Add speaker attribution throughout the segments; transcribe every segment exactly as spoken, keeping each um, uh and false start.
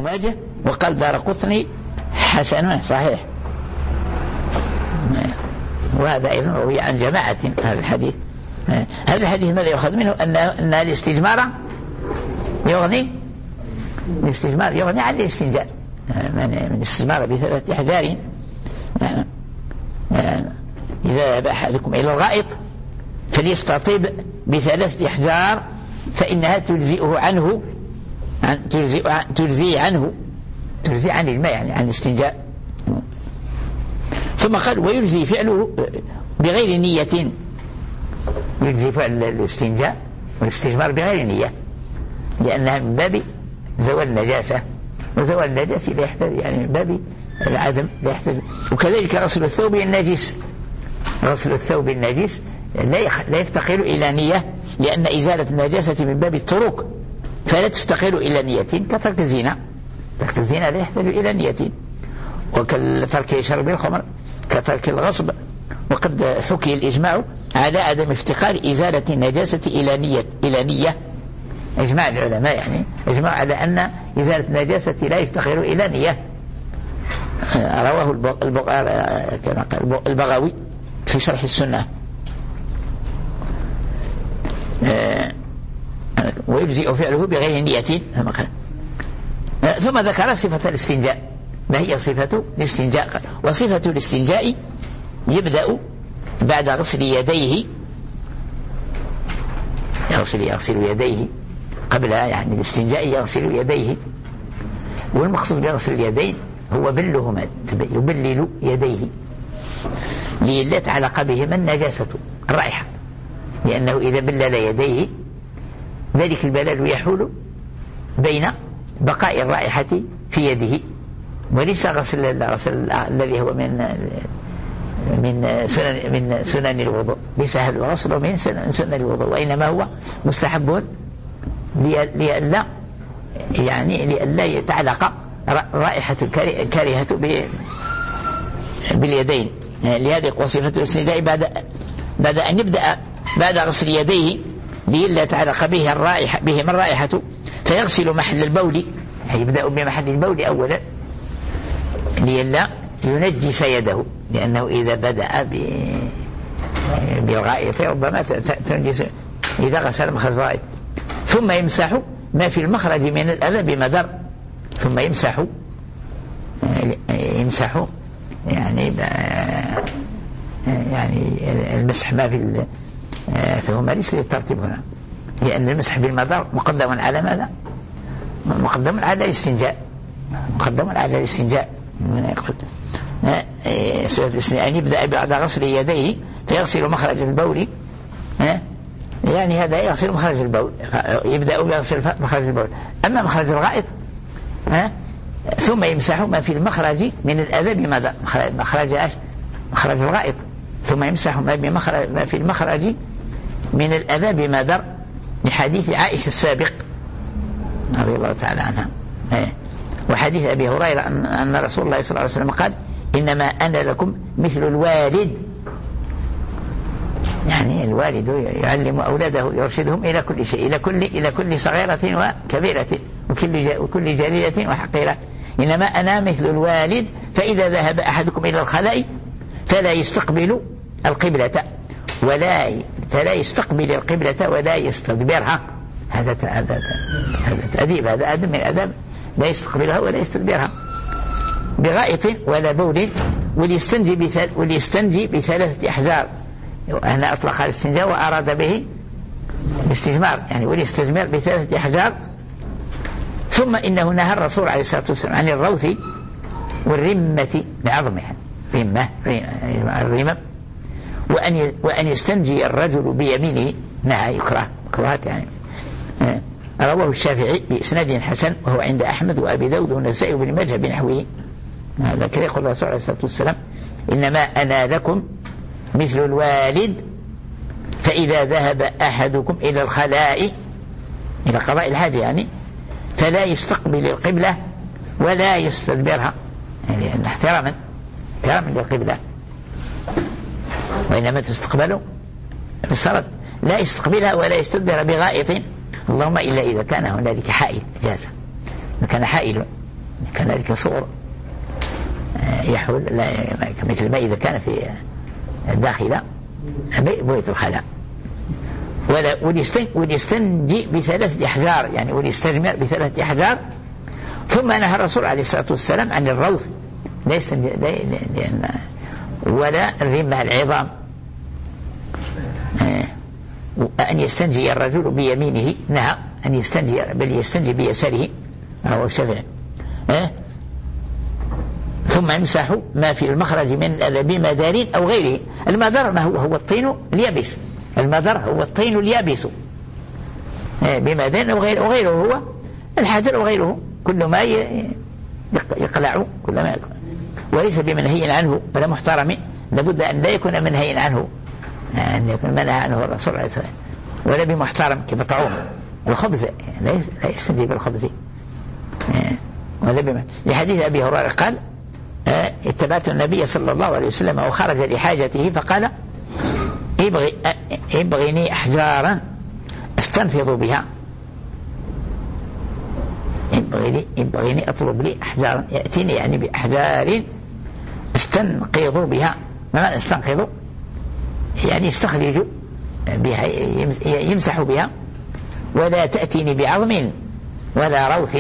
Speaker 1: ماجه، وقال دارقطني حسن صحيح. وهذا أيضا روي عن جماعة هذا الحديث. هذا الحديث ماذا يؤخذ منه؟ أن أن الاستجمار يغني الاستجمار يغني عن الاستنجاء، من الاستجمار بثلاثة أحجار. إذا ذهب أحدكم إلى الغائط فليستطيب بثلاثة أحجار فإنها تجزئه عنه عن تجزي تجزي عنه تجزي عن الماء، يعني عن الاستنجاء. ثم قال ويجزي فعله بغير نية، يجزي فعل الاستنجاء والاستجمار بغير نية لأنها من باب زوال النجاسة، وزوال النجاسة لا يحتاج يعني من باب العدم لا يحتاج. وكذلك غسل الثوب النجس، غسل الثوب النجس لا يفتقر إلى نية لأن إزالة النجاسة من باب الطرق فلا تفتقر إلى نية كترك الزنا. ترك الزنا لا يحتاج إلى نية، وكترك شرب الخمر، كترك الغصب. وقد حكي الإجماع على عدم افتقار إزالة النجاسة إلى نية إلى نية إجماع العلماء، يعني إجماع على أن إزالة النجاسة لا يفتقر إلى نية. رواه البغوي في شرح السنة. ويجزئ فعله بغير نية ثم ذكر صفة الاستنجاء. ما هي صفة الاستنجاء؟ وصفة الاستنجاء يبدأ بعد غسل يديه، يغسل يغسل يديه قبل يعني الاستنجاء يغسل يديه. والمقصود بغسل اليدين هو بلهما، يبلل يديه لئلا تعلق بهما النجاسة الرائحة، لأنه إذا بلل يديه ذلك البلال يحول بين بقاء الرائحة في يده، وليس غسل الغسل الذي هو من من سنن من سنن الوضوء، ليس هذا الغسل من سنن الوضوء، وإنما هو مستحب لئلا يعني لئلا يتعلق رائحة الكارهة باليدين. لهذه وصفة الاستنجاء بعد بعد أن يبدأ بعد غسل يديه لئلا يتعلق به الرائحة بهما الرائحة، فيغسل محل البول، يبدأ بمحل البول أولا لئلا ينجس يده، لأنه إذا بدأ بالغائط ربما تنجس إذا غسل مخرج الغائط. ثم يمسح ما في المخرج من الأذى بمدر، ثم يمسح يمسح يعني يعني المسح ما في ثم ليس الترتيب هنا، لأن المسح بالمدر مقدم على ماذا؟ مقدم على الاستنجاء، مقدم على الاستنجاء. أن يبدأ بعد غسل يديه فيغسل مخرج البول، يعني هذا يغسل مخرج البول، يبدأ بغسل مخرج البول. أما مخرج الغائط ثم يمسح ما في المخرج من الأذى بماذا؟ مخرج ايش؟ مخرج الغائط. ثم يمسح ما بمخرج ما في المخرج من الأذى بمدر، لحديث عائشة السابق رضي الله تعالى عنها، وحديث أبي هريرة أن رسول الله صلى الله عليه وسلم قال إنما أنا لكم مثل الوالد، يعني الوالد يعلم أولاده يرشدهم إلى كل شيء، إلى كل إلى كل صغيرة وكبيرة وكل وكل جليلة وحقيرة. إنما أنا مثل الوالد، فإذا ذهب أحدكم إلى الخلاء فلا يستقبل القبلة ولا فلا يستقبل القبلة ولا يستدبرها. هذا هذا هذا تأديب، هذا أدب من الأدب، لا يستقبلها ولا يستدبرها بغائط ولا بول. وليستنجي بثل وليستنجي بثلاثة أحجار. هنا أطلق الاستنجاء وأراد به الاستجمار، يعني وليستجمر بثلاثة أحجار. ثم إنه نهى الرسول عليه الصلاة والسلام عن الروث والرمة بعظمها، رمة الرمم، وأن وأن يستنجي الرجل بيمينه، نهى يكره كراهات يعني. رواه الشافعي بإسناد حسن وهو عند أحمد وأبي داود والنسائي وابن ماجه بنحوه. هذا كذا يقول الرسول عليه الصلاة والسلام إنما أنا لكم مثل الوالد، فإذا ذهب أحدكم إلى الخلاء إلى قضاء الحاجة يعني فلا يستقبل القبلة ولا يستدبرها، يعني احتراما احتراما للقبلة، وإنما تستقبل بالصلاة، لا يستقبلها ولا يستدبر بغائط، اللهم إلا إذا كان هنالك حائل جاز، إذا كان حائل كذلك سور يحول كمثل ما إذا كان في داخل بيت الخلاء. وليستنجي بثلاثة أحجار، يعني وليستجمر بثلاثة أحجار. ثم نهى الرسول عليه الصلاة والسلام عن الروث لا يستنجي ولا الرمة العظام، أن يستنجي الرجل بيمينه، نهى أن يستنجي بل يستنجي بيساره أو الشفع. ثم يمسح ما في المخرج من الأذى بمدار أو غيره. المدار ما هو هو الطين اليابس، المدار هو الطين اليابس بمدار أو غيره، وغيره هو الحجر وغيره كل ما يقلع كل ما يكون، وليس بمنهي عنه ولا محترم، لابد أن لا يكون منهي عنه، أن يكون منهى عنه الرسول عليه الصلاة والسلام، ولا بمحترم كمطعوم الخبز لا يستنجي بالخبز ولا بما. لحديث أبي هريرة قال اتبعت النبي صلى الله عليه وسلم وخرج لحاجته فقال ابغي ابغني أحجارا استنفض بها، ابغني ابغني أطلب لي أحجارا، يأتيني يعني بأحجار استنقض بها. ما معنى استنقض؟ يعني يستخرج بها يمسح بها. ولا تأتيني بعظم ولا روث.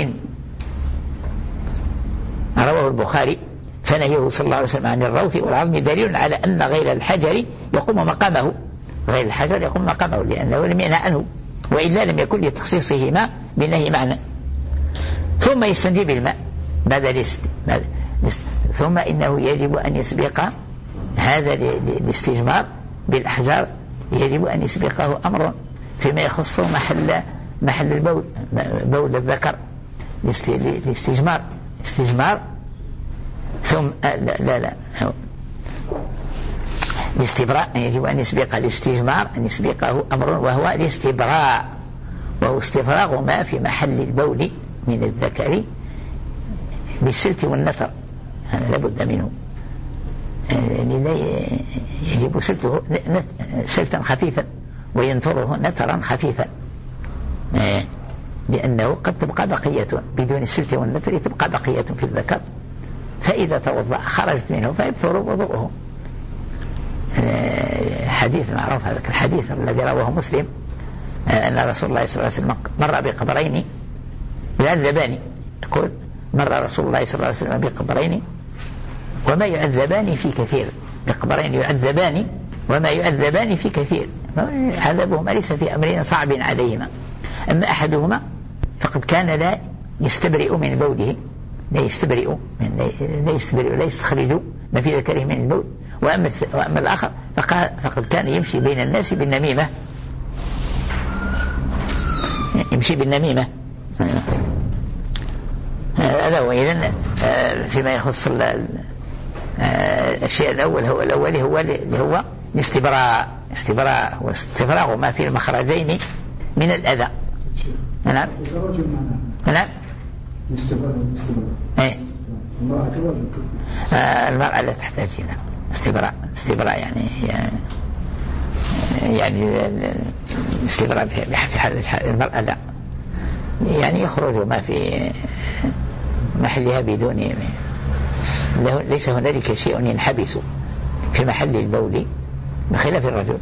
Speaker 1: رواه البخاري. فنهيه صلى الله عليه وسلم عن الروث والعظم دليل على أن غير الحجر يقوم مقامه، غير الحجر يقوم مقامه لأنه لم ينهى عنه، وإلا لم يكن لتخصيصهما بالنهي معنى. ثم يستنجي بالماء بعد الاست... ثم إنه يجب أن يسبق هذا الاستجمار بالأحجار، يجب أن يسبقه أمر فيما يخص محل محل البول، بول الذكر، الاستجمار استجمار ثم لا لا, لا. الاستبراء يجب أن يسبق الاستجمار أن يسبقه أمر وهو الاستبراء، وهو استفراغ ما في محل البول من الذكر بالسلت والنثر، هذا لابد منه، يعني لا يجب سلته سلتا خفيفا وينثره نثرا خفيفا، لأنه قد تبقى بقية بدون السلت والنثر، تبقى بقية في الذكر، فإذا توضأ خرجت منه فيبطل وضوءه. حديث معروف هذا الحديث الذي رواه مسلم أن رسول الله صلى الله عليه وسلم مر بقبرين يعذبان، يقول مر رسول الله صلى الله عليه وسلم بقبرين وما يعذبان في كثير، بقبرين يعذبان وما يعذبان في كثير، عذابهما ليس في أمر صعب عليهما. أما أحدهما فقد كان لا يستبرئ من بوله، لا يستبرئ من لا يستبرئ لا يستخرج ما في ذكره من البول، وأما, وأما الآخر فقد كان يمشي بين الناس بالنميمة، يمشي بالنميمة. هذا هو. إذن فيما يخص الشيء الأول هو الأول هو اللي هو الاستبراء، استبراء واستفراغ ما في المخرجين من الأذى. نعم نعم ايه المرأة لا تحتاج إلى استبراء، استبراء يعني يعني استبراء في حال المرأة لا، يعني يخرج ما في محلها بدون، ليس هنالك شيء ينحبس في محل البول بخلاف الرجل.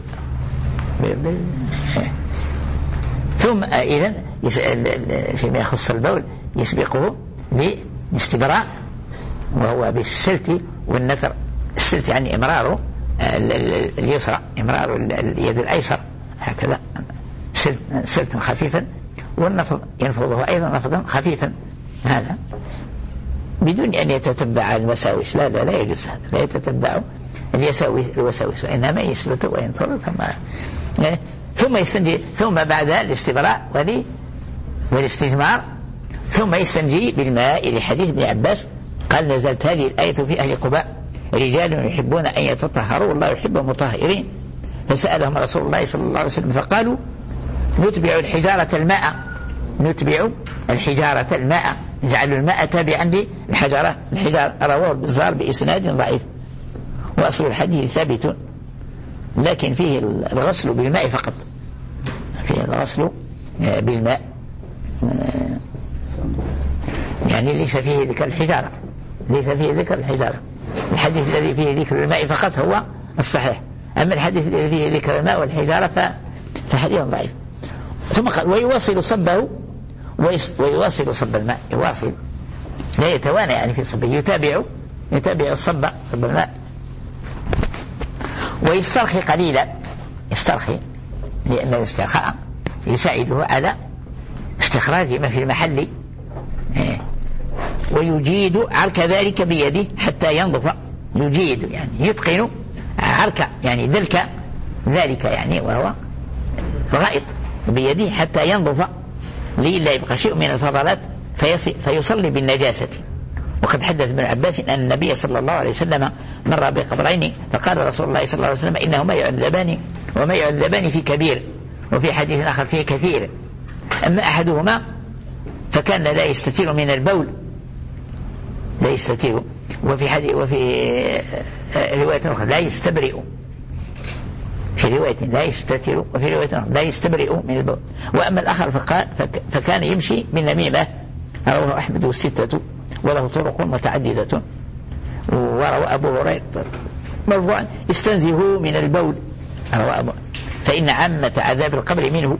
Speaker 1: ثم إذن فيما يخص البول يسبقه بالاستبراء وهو بالسلت والنثر. السلت يعني إمرار اليسرى، إمرار اليد الأيسر هكذا سلتا خفيفا، والنفض ينفضه أيضا نفضا خفيفا، هذا بدون أن يتتبع المساوس، لا لا لا يجوز هذا، لا يتتبع الوساوس، وإنما يسلت وينثر ثم ثم يستنجي، ثم بعد الاستبراء والاستجمار ثم يستنجي بالماء، لحديث ابن عباس قال نزلت هذه الآية في أهل قباء رجال يحبون أن يتطهروا والله يحب المطهرين، فسألهم رسول الله صلى الله عليه وسلم فقالوا نتبع الحجارة الماء، نتبع الحجارة الماء، نجعل الماء تابعا للحجارة الحجارة. رواه البزار بإسناد ضعيف، وأصل الحديث ثابت لكن فيه الغسل بالماء فقط، فيه الغسل بالماء يعني يعني ليس فيه ذكر الحجارة، ليس فيه ذكر الحجارة. الحديث الذي فيه ذكر الماء فقط هو الصحيح، أما الحديث الذي فيه ذكر الماء والحجارة فحديث ضعيف. ثم قال ويواصل صبه ويواصل صب الماء، يواصل لا يتوانى يعني في صبه، يتابع يتابع الصب صب الماء. ويسترخي قليلا، يسترخي لأن الاسترخاء يساعده على استخراج ما في المحل. ويجيد عرك ذلك بيده حتى ينظف، يجيد يعني يتقن عرك يعني دلك ذلك يعني وهو غائط بيده حتى ينظف لئلا يبقى شيء من الفضلات فيصلي بالنجاسة. وقد حدث ابن عباس أن النبي صلى الله عليه وسلم مر بقبرين فقال رسول الله صلى الله عليه وسلم إنهما يعذبان وما يعذبان في كبير، وفي حديث آخر فيه كثير. أما أحدهما فكان لا يستتير من البول، لا يستتير، وفي حديث وفي رواية أخرى لا يستبرئ، في رواية لا يستتر، وفي رواية أخرى لا يستبرئ من البول. وأما الآخر فقال فكان يمشي بالنميمة، رواه أحمد والستة وله طرق متعددة. وروى أبو هريرة مرفوعا استنزهوا من البول، روى أبو فإن عامة عذاب القبر منه.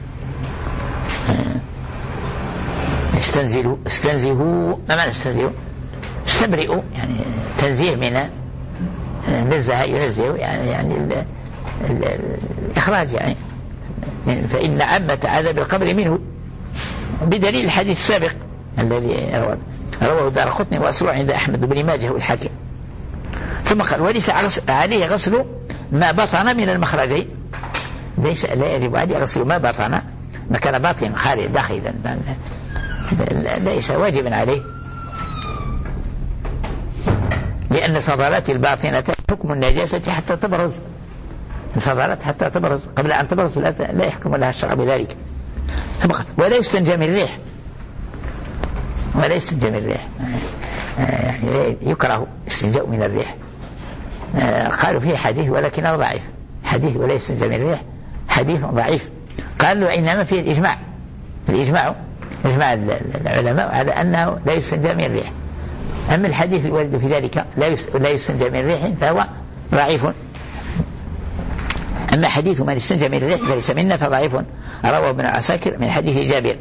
Speaker 1: استنزلوا استنزهوا ما معنى استنزهوا؟ استبرئوا يعني تنزيه من نزه ينزه يعني يعني ال ال الإخراج يعني. فإن عامة عذاب القبر منه بدليل الحديث السابق الذي رواه الدارقطني وأسرع عند أحمد بن ماجه والحاكم. ثم قال وليس عليه غسل ما بطن من المخرجين، ليس لا يجب عليه غسل ما بطن مكان باطن خارج داخلا، ليس واجبا عليه، لأن الفضلات الباطنة حكم النجاسة حتى تبرز، الفضلات حتى تبرز، قبل أن تبرز لا يحكم لها الشرع بذلك. ثم قال ولا يستنجى من الريح، ولا يستنجى من الريح يعني يكره استنجاء من الريح. قالوا فيه حديث ولكنه ضعيف، حديث ولا يستنجى من الريح حديث ضعيف. قالوا وإنما فيه الإجماع، الإجماع إجماع العلماء على أنه لا يستنجى من الريح. أما الحديث الوارد في ذلك لا يستنجى من الريح فهو ضعيف. أما حديث من استنجى من الريح فليس منا فضعيف، رواه ابن عساكر من حديث جابر.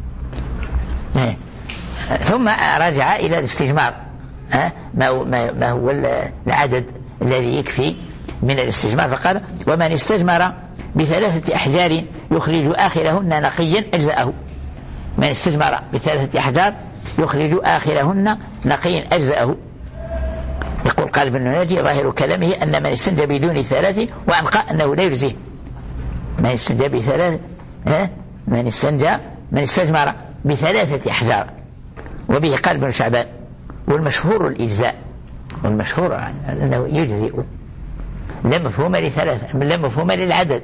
Speaker 1: ثم رجع إلى الاستجمار، ما هو العدد الذي يكفي من الاستجمار، فقال ومن استجمر بثلاثة أحجار يخرج آخرهن نقيا أجزأه. من استجمر بثلاثة أحجار يخرج آخرهن نقيا أجزأه. يقول قال ابن ناجي ظاهر كلامه أن من استنجى بدون ثلاث وأنقى أنه لا يجزيه. من استنجى بثلاث من استنجى من استجمر بثلاثة أحجار، وبه قال ابن شعبان والمشهور الإجزاء، والمشهور أنه يجزئ، لا مفهوم لثلاثة لا مفهوم للعدد.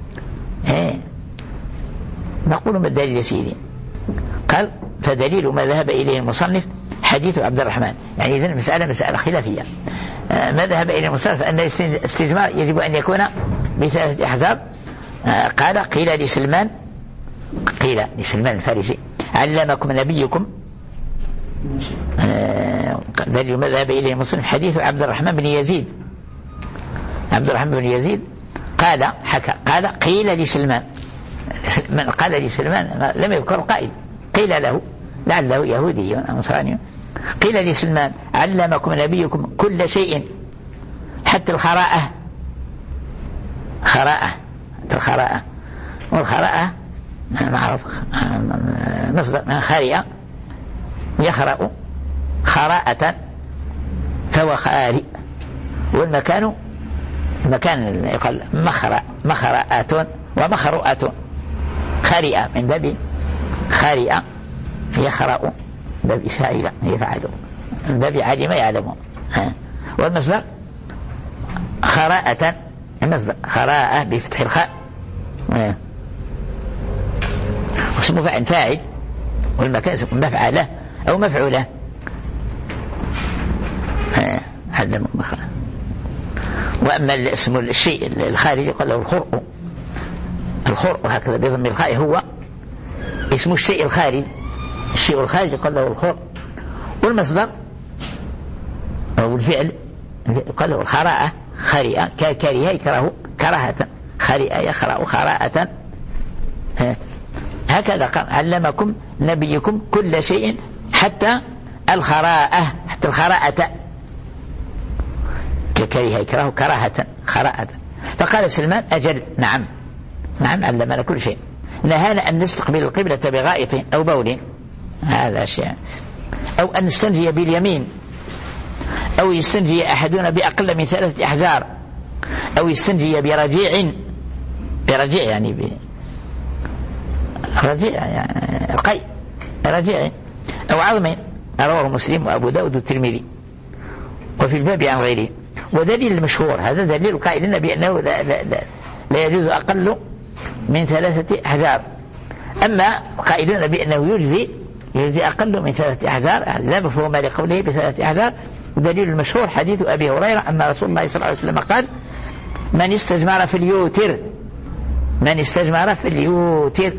Speaker 1: نقول ما الدليل يا سيدي؟ قال فدليل ما ذهب إليه المصنف حديث عبد الرحمن، يعني إذن مسألة مسألة خلافية. ما ذهب إليه المصنف أن الاستجمار يجب أن يكون بثلاثة أحجار. قال قيل لسلمان قيل لسلمان الفارسي علمكم نبيكم. دليل ما ذهب إليه المصنف حديث عبد الرحمن بن يزيد، عبد الرحمن بن يزيد قال حكى قال قيل لسلمان، من قال لسلمان لم يذكر القائل، قيل له لعله يهودي أو نصراني، قيل لسلمان علمكم نبيكم كل شيء حتى الخراءة، خراءة الخراءة، والخراءة معروف مصدر من خارئة يخرأ خراءة فهو خارئ، والمكان المكان يقال مخرأ مخرأات ومخرؤات، خارئة من باب خارئة يخرأ باب فاعل يفعل من باب علم يعلم، والمصدر خراءة المصدر خراءة بفتح الخاء، واسمه فاعل فاعل، والمكان اسمه مفعله أو مفعوله. هذا مخرج. وأما اسم الشيء الخارجي يقال له الخرء، الخرء هكذا بضم الخاء هو اسم الشيء الخارج، الشيء الخارجي يقال له الخرء. والمصدر والفعل قال الخراءة خريئة ككره يكره كراهة خريئة يخرأ خراءة. هكذا قال علمكم نبيكم كل شيء حتى الخراءة حتى الخراءة ككره يكره كراهة خراءة. فقال سلمان أجل نعم نعم علمنا كل شيء، نهانا أن نستقبل القبلة بغائط أو بول، هذا شيء، أو أن نستنجي باليمين، أو يستنجي أحدنا بأقل من ثلاثة أحجار، أو يستنجي برجيع برجيع يعني ب... رجيع يعني قي رجيع أو عظم. رواه مسلم وأبو داود والترمذي وفي الباب عن غيره. ودليل المشهور هذا دليل قائلين بأنه لا, لا, لا, لا يجوز أقل من ثلاثة أحجار. أما قائلون بأنه يجزي يجزي أقل من ثلاثة أحجار لا مفهوم لقوله بثلاثة أحجار. ودليل المشهور حديث أبي هريرة أن رسول الله صلى الله عليه وسلم قال من استجمر في اليوتر من استجمر في اليوتر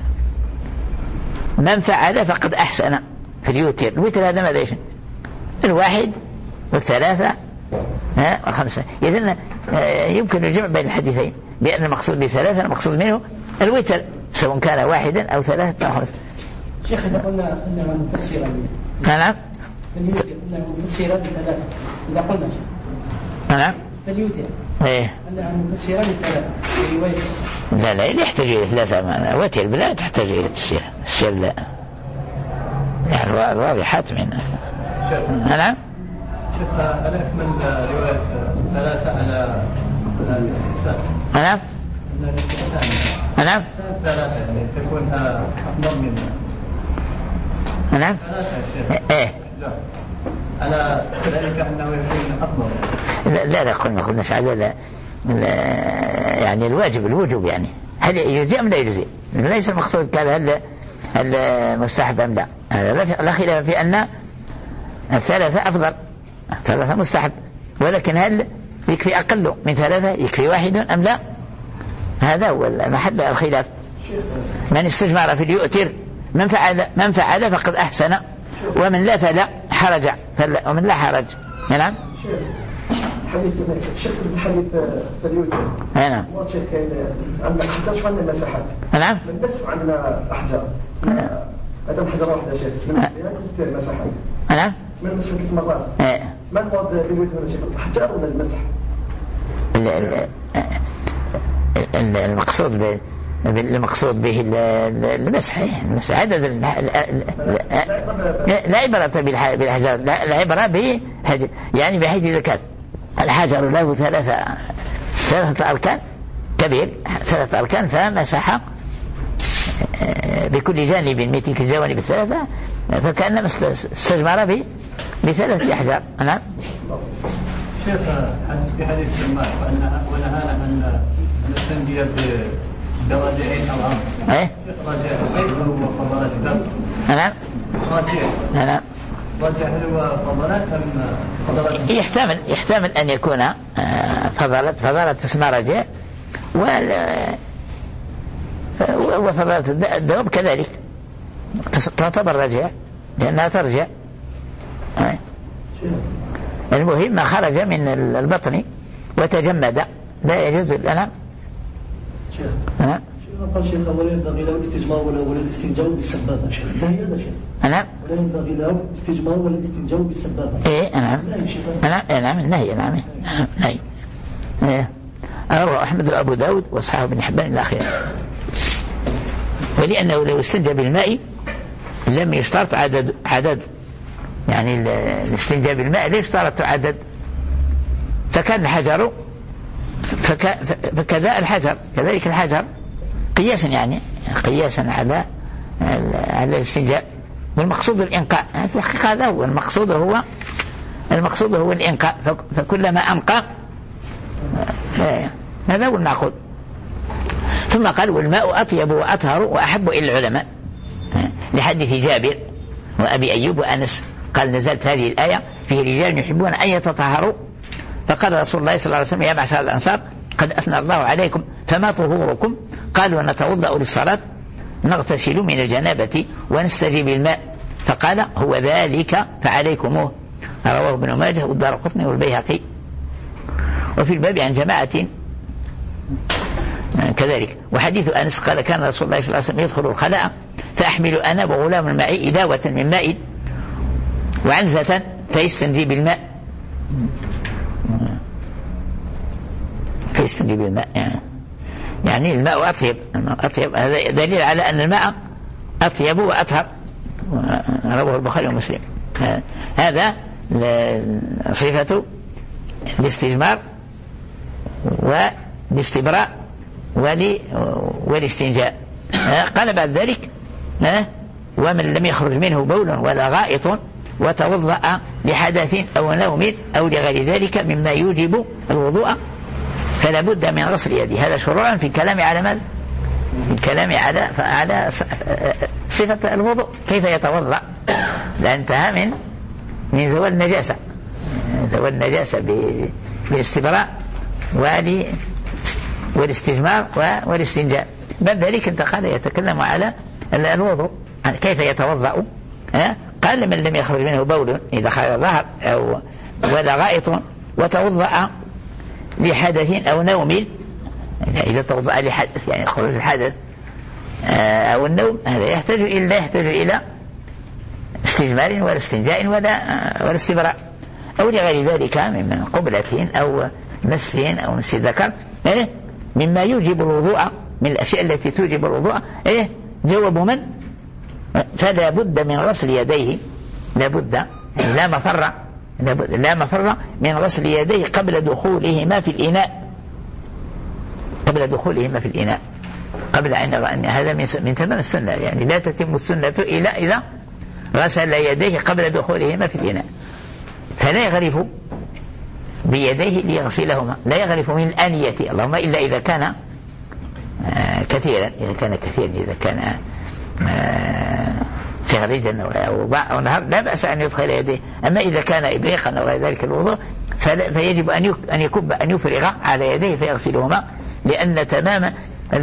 Speaker 1: من فعل فقد أحسن في اليوتر. الوتر هذا ماذا يشن الواحد والثلاثة وخمسة. إذن يمكن الجمع بين الحديثين بأن المقصود بثلاثة المقصود منه الوتر سواء كان واحدا أو ثلاثة أو خمسة.
Speaker 2: شيخ إذا قلنا أنها مفسرة
Speaker 1: نعم
Speaker 2: فاليوتر أنها مفسرة بثلاثة إذا قلنا
Speaker 1: نعم
Speaker 2: فاليوتر
Speaker 1: إيه
Speaker 2: أنها مفسرة بثلاثة في رواية
Speaker 1: لا لا يحتاج إلى ثلاثة وتر بلا تحتاج إلى التسير السير لا يعني واضحات منها. نعم
Speaker 3: شيخ ألا يحمل رواية ثلاثة على الاستحسان؟
Speaker 1: نعم
Speaker 3: أن الاستحسان
Speaker 1: نعم
Speaker 3: ثلاثة يعني تكون أفضل من
Speaker 1: نعم
Speaker 3: ثلاثة
Speaker 1: إيه
Speaker 3: على ذلك أنه يكون أفضل.
Speaker 1: لا لا قلنا قلنا هذا لا يعني الواجب الوجوب يعني هل يجزي أم لا يجزي؟ ليس المقصود كذا هل هل مستحب أم لا. هذا لا خلاف في أن الثلاثة أفضل ثلاثة مستحب، ولكن هل يكفي أقل من ثلاثة يكفي واحد أم لا؟ هذا هو محل الخلاف. من استجمر في اليؤتر من فعل من فعل فقد أحسن ومن لا فلا حرج فلا ومن لا حرج. نعم
Speaker 4: حديث الشيخ الحديث فاليوتر
Speaker 1: نعم
Speaker 4: واضح كاين عندنا أحجار شو عندنا مساحات
Speaker 1: نعم
Speaker 4: من بس عندنا أحجار هذا حجر واحد شيخ من كثير مساحات
Speaker 1: نعم
Speaker 4: من المسح ثلاث مرات
Speaker 1: ايه
Speaker 4: ما المراد باليوتر ولا شيء الأحجار ولا المسح
Speaker 1: المقصود ب المقصود به المسح المسح عدد لا عبرة بالحجر لا عبرة به يعني بحيث إذا كان الحجر له ثلاثة ثلاثة أركان كبير ثلاثة أركان فمسح بكل جانب من تلك الجوانب الثلاثة فكأنما استجمر به بثلاثة أحجار. نعم
Speaker 3: شيخ في حديث سلمان ونهانا أن نستنجي برجعين أو عام
Speaker 1: ايه
Speaker 3: رجع البيت هو فضلات الدم.
Speaker 1: نعم
Speaker 3: رجع
Speaker 1: نعم
Speaker 3: رجع هو فضلات أم فضلات
Speaker 1: يحتمل يحتمل أن يكون فضلت فضلت اسمها رجع وفضلت الدواب كذلك تعتبر رجع لأنها ترجع. المهم ما خرج من البطن وتجمد لا يجوز. نعم نعم
Speaker 4: قال شيخ ولا ينبغي له الاستجمار ولا ولا الاستنجاء بالسبابة شيخ لا هذا شيخ
Speaker 1: نعم
Speaker 4: ولا ينبغي له الاستجمار ولا الاستنجاء بالسبابة
Speaker 1: ايه نعم نعم نعم النهي نعم نهي ايه رواه أحمد وأبو داود وأصحابه بن حبان إلى آخره. ولأنه لو استنجى بالماء لم يشترط عدد عدد يعني الاستنجاء بالماء لا يشترط عدد فكان الحجر فك فكذا الحجر كذلك الحجر قياسا يعني قياسا على على الاستنجاء والمقصود الإنقاء. في الحقيقة هذا هو المقصود هو المقصود هو الإنقاء فكلما أنقى هذا هو المعقول. ثم قال والماء أطيب وأطهر وأحب إلى العلماء لحديث جابر وأبي أيوب وأنس قال نزلت هذه الآية فيه رجال يحبون أن يتطهروا فقال رسول الله صلى الله عليه وسلم يا معشر الأنصار قد أثنى الله عليكم فما طهوركم قالوا نتوضأ للصلاة نغتسل من الجنابة ونستجيب الماء فقال هو ذلك فعليكموه. رواه ابن ماجه والدارقطني والبيهقي. وفي الباب عن جماعة كذلك. وحديث أنس قال كان رسول الله صلى الله عليه وسلم يدخل الخلاء فأحمل أنا وغلام معي إداوة من ماء وعنزة فيستنجي بالماء فيستنجي بالماء يعني, يعني الماء أطيب, الماء أطيب. هذا دليل على أن الماء أطيب وأطهر. رواه البخاري ومسلم. هذا صفة الاستجمار والاستبراء والاستنجاء. قال بعد ذلك ومن لم يخرج منه بول ولا غائط وتوضأ لحدث أو نوم أو لغير ذلك مما يوجب الوضوء فلا بد من غسل يده. هذا شروعا في الكلام على ماذا؟ في الكلام على على صفة الوضوء كيف يتوضأ. لا انتهى من من زوال النجاسة زوال النجاسة بالاستبراء والاستجمار والاستنجاء. بعد ذلك انتقل يتكلم على الوضوء كيف يتوضأ. قال من لم يخرج منه بول إذا خرج ظهر أو ولا غائط وتوضأ لحدث أو نوم. إذا توضأ لحدث يعني خروج الحدث أو النوم هذا يحتاج إلى لا يحتاج إلى استجمار ولا استنجاء ولا ولا استبراء أو لغير ذلك من قبلة أو مس أو مس ذكر مما يوجب الوضوء من الأشياء التي توجب الوضوء. إيه جواب من فلا بد من غسل يديه. لا بد لا مفر لا مفر من غسل يديه قبل دخولهما في الإناء قبل دخولهما في الإناء قبل أن هذا من تمام السنة يعني لا تتم السنة إلا إذا غسل يديه قبل دخولهما في الإناء. فلا يغرف بيديه ليغسلهما لا يغرف من الآنية اللهم إلا إذا كان آه كثيرا إذا كان كثيرا إذا كان آه سهريجا أو نهر لا بأس أن يدخل يديه. أما إذا كان إبريقا أو غير ذلك الوضوء فيجب أن أن يكب أن يفرغ على يديه فيغسلهما لأن تمام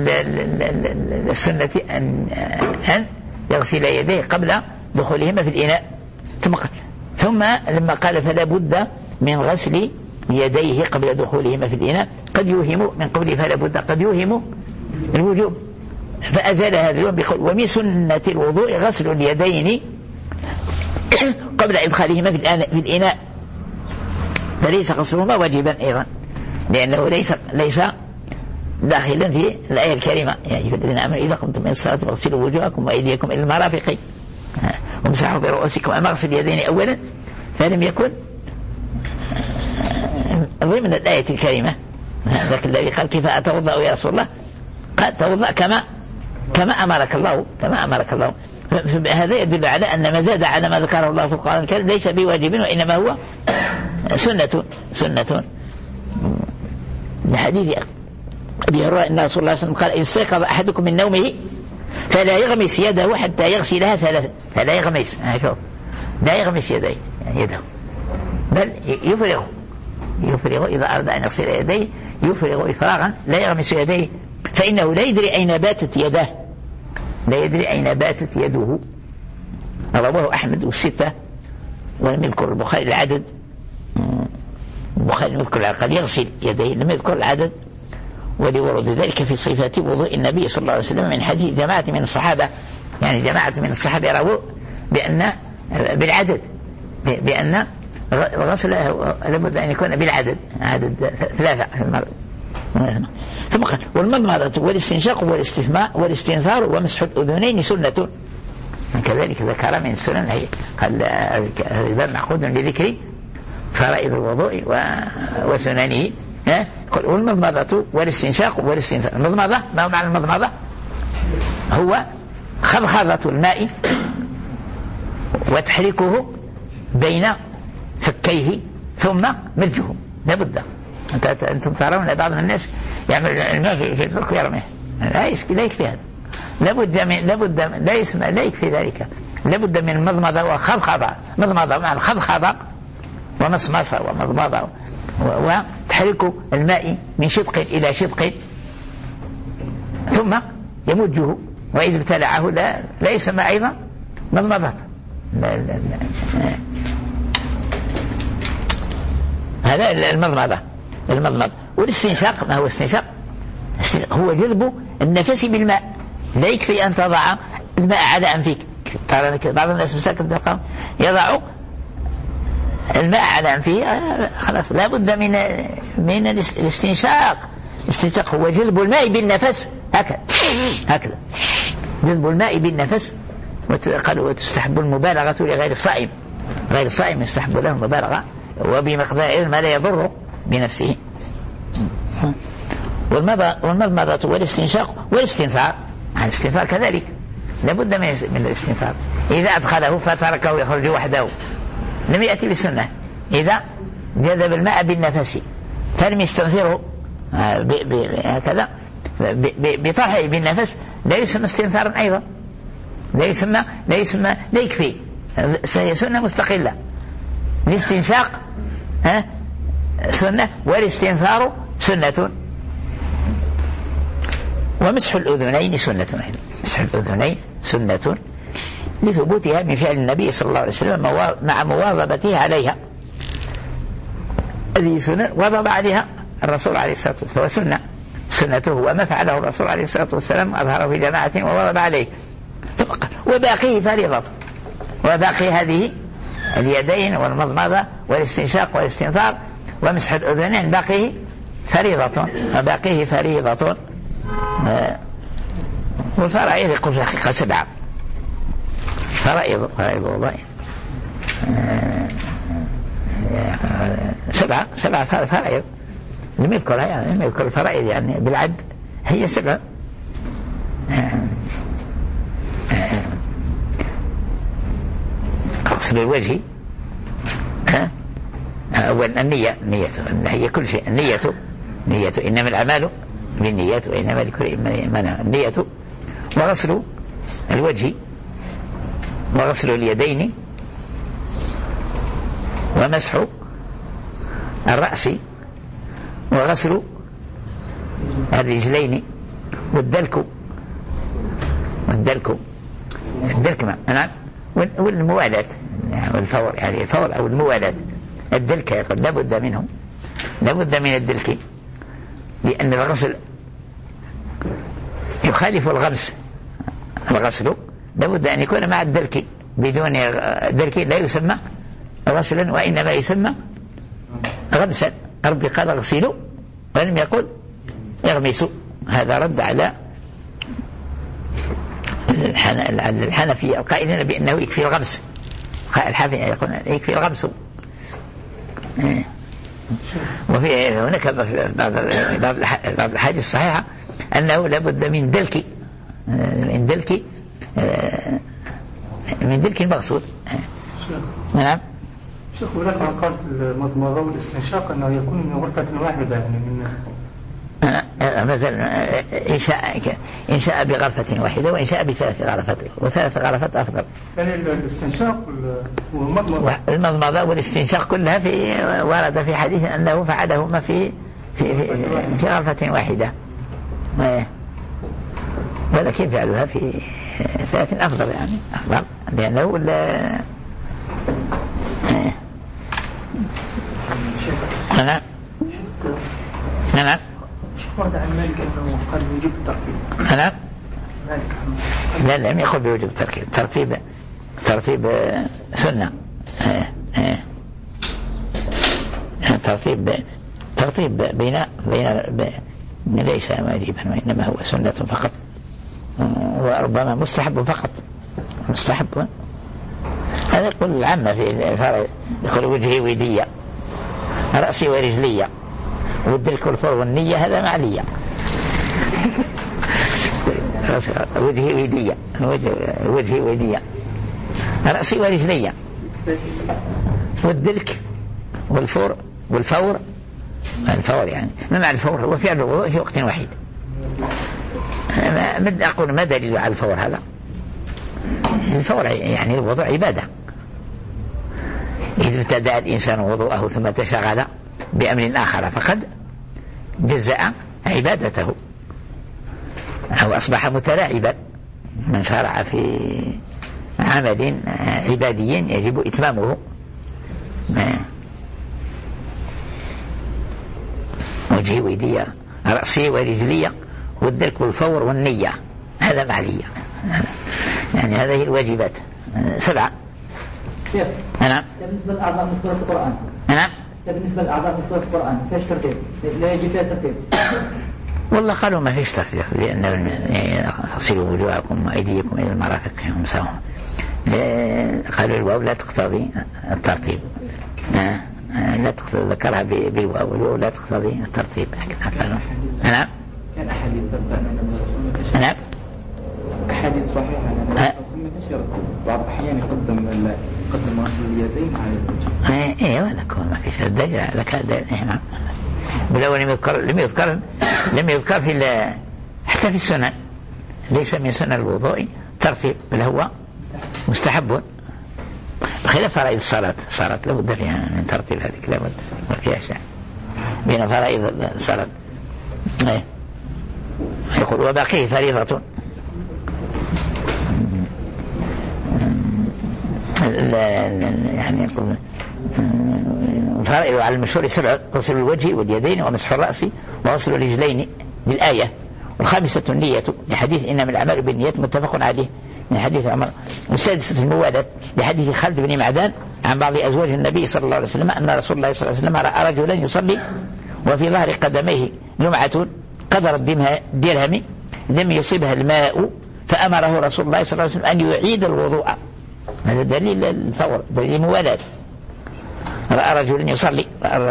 Speaker 1: السنة أن أن يغسل يديه قبل دخولهما في الإناء. ثم ثم لما قال فلا بد من غسل يديه قبل دخولهما في الإناء قد يوهم من قبل فلا بد قد يوهم الوجوب فأزال هذا اليوم بقول ومن سنة الوضوء غسل اليدين قبل إدخالهما في الإناء فليس غسلهما واجبا أيضا لأنه ليس ليس داخلا في الآية الكريمة يا أيها الذين آمنوا إذا قمتم إلى الصلاة فاغسلوا وجوهكم وأيديكم إلى المرافق وامسحوا برؤوسكم. أما غسل اليدين أولا فلم يكن ضمن الآية الكريمة. ذاك الذي قال كيف أتوضأ يا رسول الله قال توضأ كما كما أمرك الله كما أمرك الله. هذا يدل على أن ما زاد على ما ذكره الله في القرآن الكريم ليس بواجب وإنما هو سنة سنة. لحديث أبي هريرة أن رسول الله صلى الله عليه وسلم قال إن استيقظ أحدكم من نومه فلا يغمس يده حتى يغسلها ثلاثا. فلا يغمس شوف لا يغمس يديه يده بل يفرغ يفرغ إذا أراد أن يغسل يديه يفرغ إفراغا لا يغمس يديه فإنه لا يدري أين باتت يده لا يدري أين باتت يده. رواه أحمد والستة ولم يذكر البخاري العدد. البخاري يذكر قال يغسل يديه لم يذكر العدد ولورد ذلك في صفات وضوء النبي صلى الله عليه وسلم من حديث جماعة من الصحابة يعني جماعة من الصحابة رووا بأن بالعدد بأن الغسل لابد أن يكون بالعدد عدد ثلاثة في المرة. ثم قال والمضمضة والاستنشاق والاستثماء والاستنثار ومسح الأذنين سنة كذلك ذكر من السنن. قال هذا الباب معقود لذكر فرائض الوضوء وسننه. والمضمضة والاستنشاق والاستنثار. المضمضة ما هو معنى المضمضة؟ هو خضخضة الماء وتحريكه بين فكيه ثم ملجه. لابد أنتم ترون بعض الناس يعمل الماء في الفرق ويرميه لا يكفي هذا. لابد من لابد لا يسمع لا يكفي ذلك. لابد من المضمضة وخضخضة. مضمضة مع الخضخضة ومصمصة ومضمضة وتحريك الماء من شدق إلى شدق ثم يمجه وإذا ابتلعه لا, لا يسمى أيضا مضمضة لا لا لا. هذا المضمضة المضمضة. والاستنشاق ما هو استنشاق؟ هو جلب النفس بالماء. لا يكفي أن تضع الماء على أنفك. ترى بعض الناس مساكن يضع الماء على أنفه خلاص. لا بد من من الاستنشاق. الاستنشاق هو جلب الماء بالنفس هكذا هكذا جلب الماء بالنفس. وقالوا وتستحب المبالغة لغير الصائم. غير الصائم يستحب له المبالغة وبمقدار ما لا يضر بنفسه. والمضمضة والاستنشاق والاستنثار. الاستنثار كذلك لا بد من الاستنثار. إذا أدخله فتركه يخرج وحده لم يأتي بالسنة. إذا جذب الماء بالنفس فلم يستنثره هكذا بطرحه بالنفس لا يسمى استنثارا أيضا. لا يسمى لا يسمى لا يكفي. هي سنة مستقلة. الاستنشاق ها سنة والاستنثار سنة. ومسح الأذنين سنة. مسح الأذنين سنة لثبوتها من فعل النبي صلى الله عليه وسلم مع مواظبته عليها. هذه سنة واظب عليها الرسول عليه الصلاة والسلام. فهو سنة سنته وما فعله الرسول عليه الصلاة والسلام أظهره في جماعة وواظب عليه. وباقيه فريضة. وباقي هذه اليدين والمضمضة والاستنشاق والاستنثار ومسح الأذنين باقيه فريضة. وباقيه فريضة. والفرائض يقول في الحقيقة سبعة فرائض فرائض والله سبعة سبعة فرائض. لم يذكرها يعني لم يذكر الفرائض يعني بالعد هي سبعة. غسل الوجه أول النية النية هي كل شيء. النية نية إنما الأعمال بالنيات وإنما لكل منها النية. وغسل الوجه وغسل اليدين ومسح الرأس وغسل الرجلين والدلك والدلك الدلك نعم والموالاة والفور يعني الفور أو الموالاة. الدلك يقول لابد منه لابد من الدلك لأن الغسل يخالف الغمس. الغسل لابد أن يكون مع الدلك. بدون الدلك لا يسمى غسلا وإنما يسمى غمسا. ربي قال اغسلوا ولم يقل اغمسوا. هذا رد على الحنفية القائلين بأنه يكفي الغمس. الحنفية يقول يكفي الغمس. وفي هناك بعض الحديث الصحيحة أنه لابد من دلك من دلك من دلك المغسول. نعم
Speaker 2: شيخ هناك من قال المضمضة والاستنشاق أنه يكون من غرفة واحدة يعني من
Speaker 1: مثلا إن شاء إن شاء بغرفة واحدة وإن شاء بثلاث غرفات وثلاث غرفات أفضل.
Speaker 2: يعني الاستنشاق والمضمضة
Speaker 1: المضمضة والاستنشاق كلها في ورد في حديث أنه فعلهما في في في, في غرفة واحدة. ولكن فعلها في ثلاث أفضل يعني أفضل لأنه لا أنا أنا
Speaker 3: ورد عن مالك أنه قال بوجوب الترتيب.
Speaker 1: أنا لا لم يقل بوجوب الترتيب. ترتيب ترتيب سنة. ترتيب ترتيب بين بين ليس واجبا وإنما هو سنة فقط وربما مستحب فقط. مستحب هذا يقول العامة في الفرق. يقول وجهي ودية رأسي ورجلية والدلك والفور والنية هذا معلية. وجهي ودية وجهي ودية رأسي ورجلية والدلك والفور والفور الفور يعني ما معنى الفور؟ هو فعل الوضوء في وقت واحد. مد أقول ما دليل على الفور هذا؟ الفور يعني الوضوء عبادة. إذا ابتدأ الإنسان وضوءه ثم تشغل بأمر آخر فقد جزأ عبادته أو أصبح متلاعبا. من شرع في عمل عبادي يجب إتمامه. وجهي ويدي رأسي ورجلي والدرك والفور والنية، هذا معلية. يعني هذه الواجبات سبعة. نعم.
Speaker 5: بالنسبة للأعضاء مذكورة في القرآن.
Speaker 1: نعم.
Speaker 5: بالنسبة للأعضاء مذكورة في القرآن فيش ترتيب، لا يجي فيها ترتيب.
Speaker 1: والله قالوا ما فيش ترتيب، لأن اغسلوا وجوهكم وأيديكم إلى المرافق وامسحوا. قالوا الواو لا تقتضي الترتيب، لا تقتضي، ذكرها بالواو، الواو لا تقتضي الترتيب. قالوا نعم.
Speaker 3: كان أحاديث تبدأ
Speaker 1: نعم.
Speaker 3: أحاديث صحيحة أنا بعض الأحيان يقدم يقدم غسل اليدين على الوجه.
Speaker 1: إيه ولا كون ما فيش الدليل على كذا. نعم. ولو لم يذكر لم يذكر لم يذكر في حتى في السنن، ليس من سنن الوضوء ترتيب، بل هو مستحب خلاف فرائض الصلاة. الصلاة لابد فيها من ترتيب، هذيك لابد ما فيها شيء بين فرائض الصلاة. إيه. يقول وباقيه فريضة. يعني يقول فرائض على المشهور سبع: غسل الوجه واليدين ومسح الرأس وغسل الرجلين للآية. والخامسة النية لحديث إنما الأعمال بالنيات متفق عليه من حديث عمر. والسادسة الموالاه لحديث خالد بن معدان عن بعض أزواج النبي صلى الله عليه وسلم أن رسول الله صلى الله عليه وسلم رأى رجلا يصلي وفي ظهر قدميه لمعة قدر الدرهم لم يصبها الماء فأمره رسول الله صلى الله عليه وسلم أن يعيد الوضوء. هذا دليل الفور، دليل الموالاه. رأى رجلا يصلي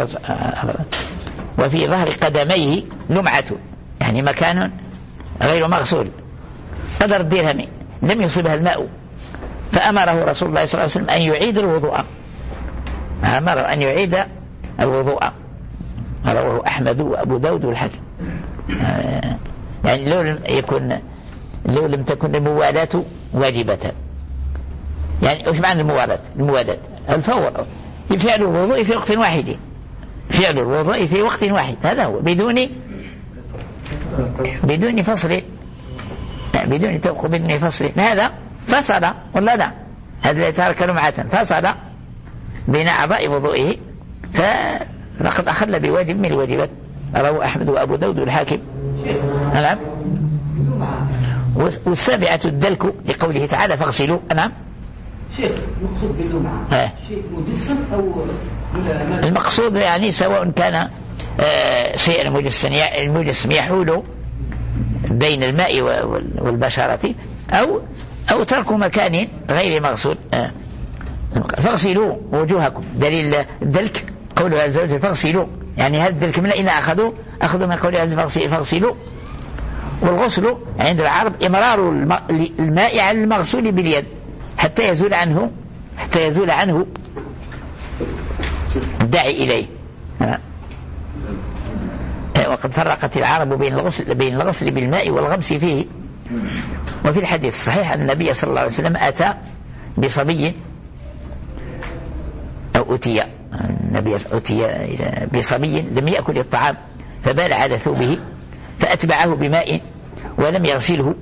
Speaker 1: وفي ظهر قدميه لمعة، يعني مكان غير مغسول، قدر الدرهم لم يصبها الماء فأمره رسول الله صلى الله عليه وسلم أن يعيد الوضوء. أمره أن يعيد الوضوء. رواه أحمد وأبو داود والحاكم. يعني لو لم يكن لو لم تكن الموالاة واجبة. يعني ايش معنى الموالاة؟ الموالاة الفور، فعل الوضوء في وقت واحد، فعل الوضوء في وقت واحد، هذا هو، بدون بدون فصل، لا بدون توقف، بدون فصل. هذا فصل ولا لا؟ هذا ترك لمعة فصل بين أعضاء وضوئه فقد أخل بواجب من الواجبات. رواه أحمد وأبو داود والحاكم. نعم. والسابعة الدلك لقوله تعالى فاغسلوا. نعم.
Speaker 5: شيخ المقصود باللمعة شيء مجسم أو
Speaker 1: المقصود يعني سواء كان آه شيء المجسم يحول بين الماء والبشرة أو أو ترك مكان غير مغسول. آه فاغسلوا وجوهكم، دليل الدلك قوله عز وجل فاغسلوا، يعني هذا الدلك من أين أخذوا؟ أخذوا من قوله عز وجل فاغسلوا. والغسل عند العرب إمرار الماء على المغسول باليد حتى يزول عنه حتى يزول عنه الداعي إليه. وقد فرقت العرب بين الغسل بين الغسل بالماء والغمس فيه. وفي الحديث الصحيح أن النبي صلى الله عليه وسلم أتى بصبي أو أتي النبي أتي بصبي لم يأكل الطعام فبال على ثوبه فأتبعه بماء ولم يغسله.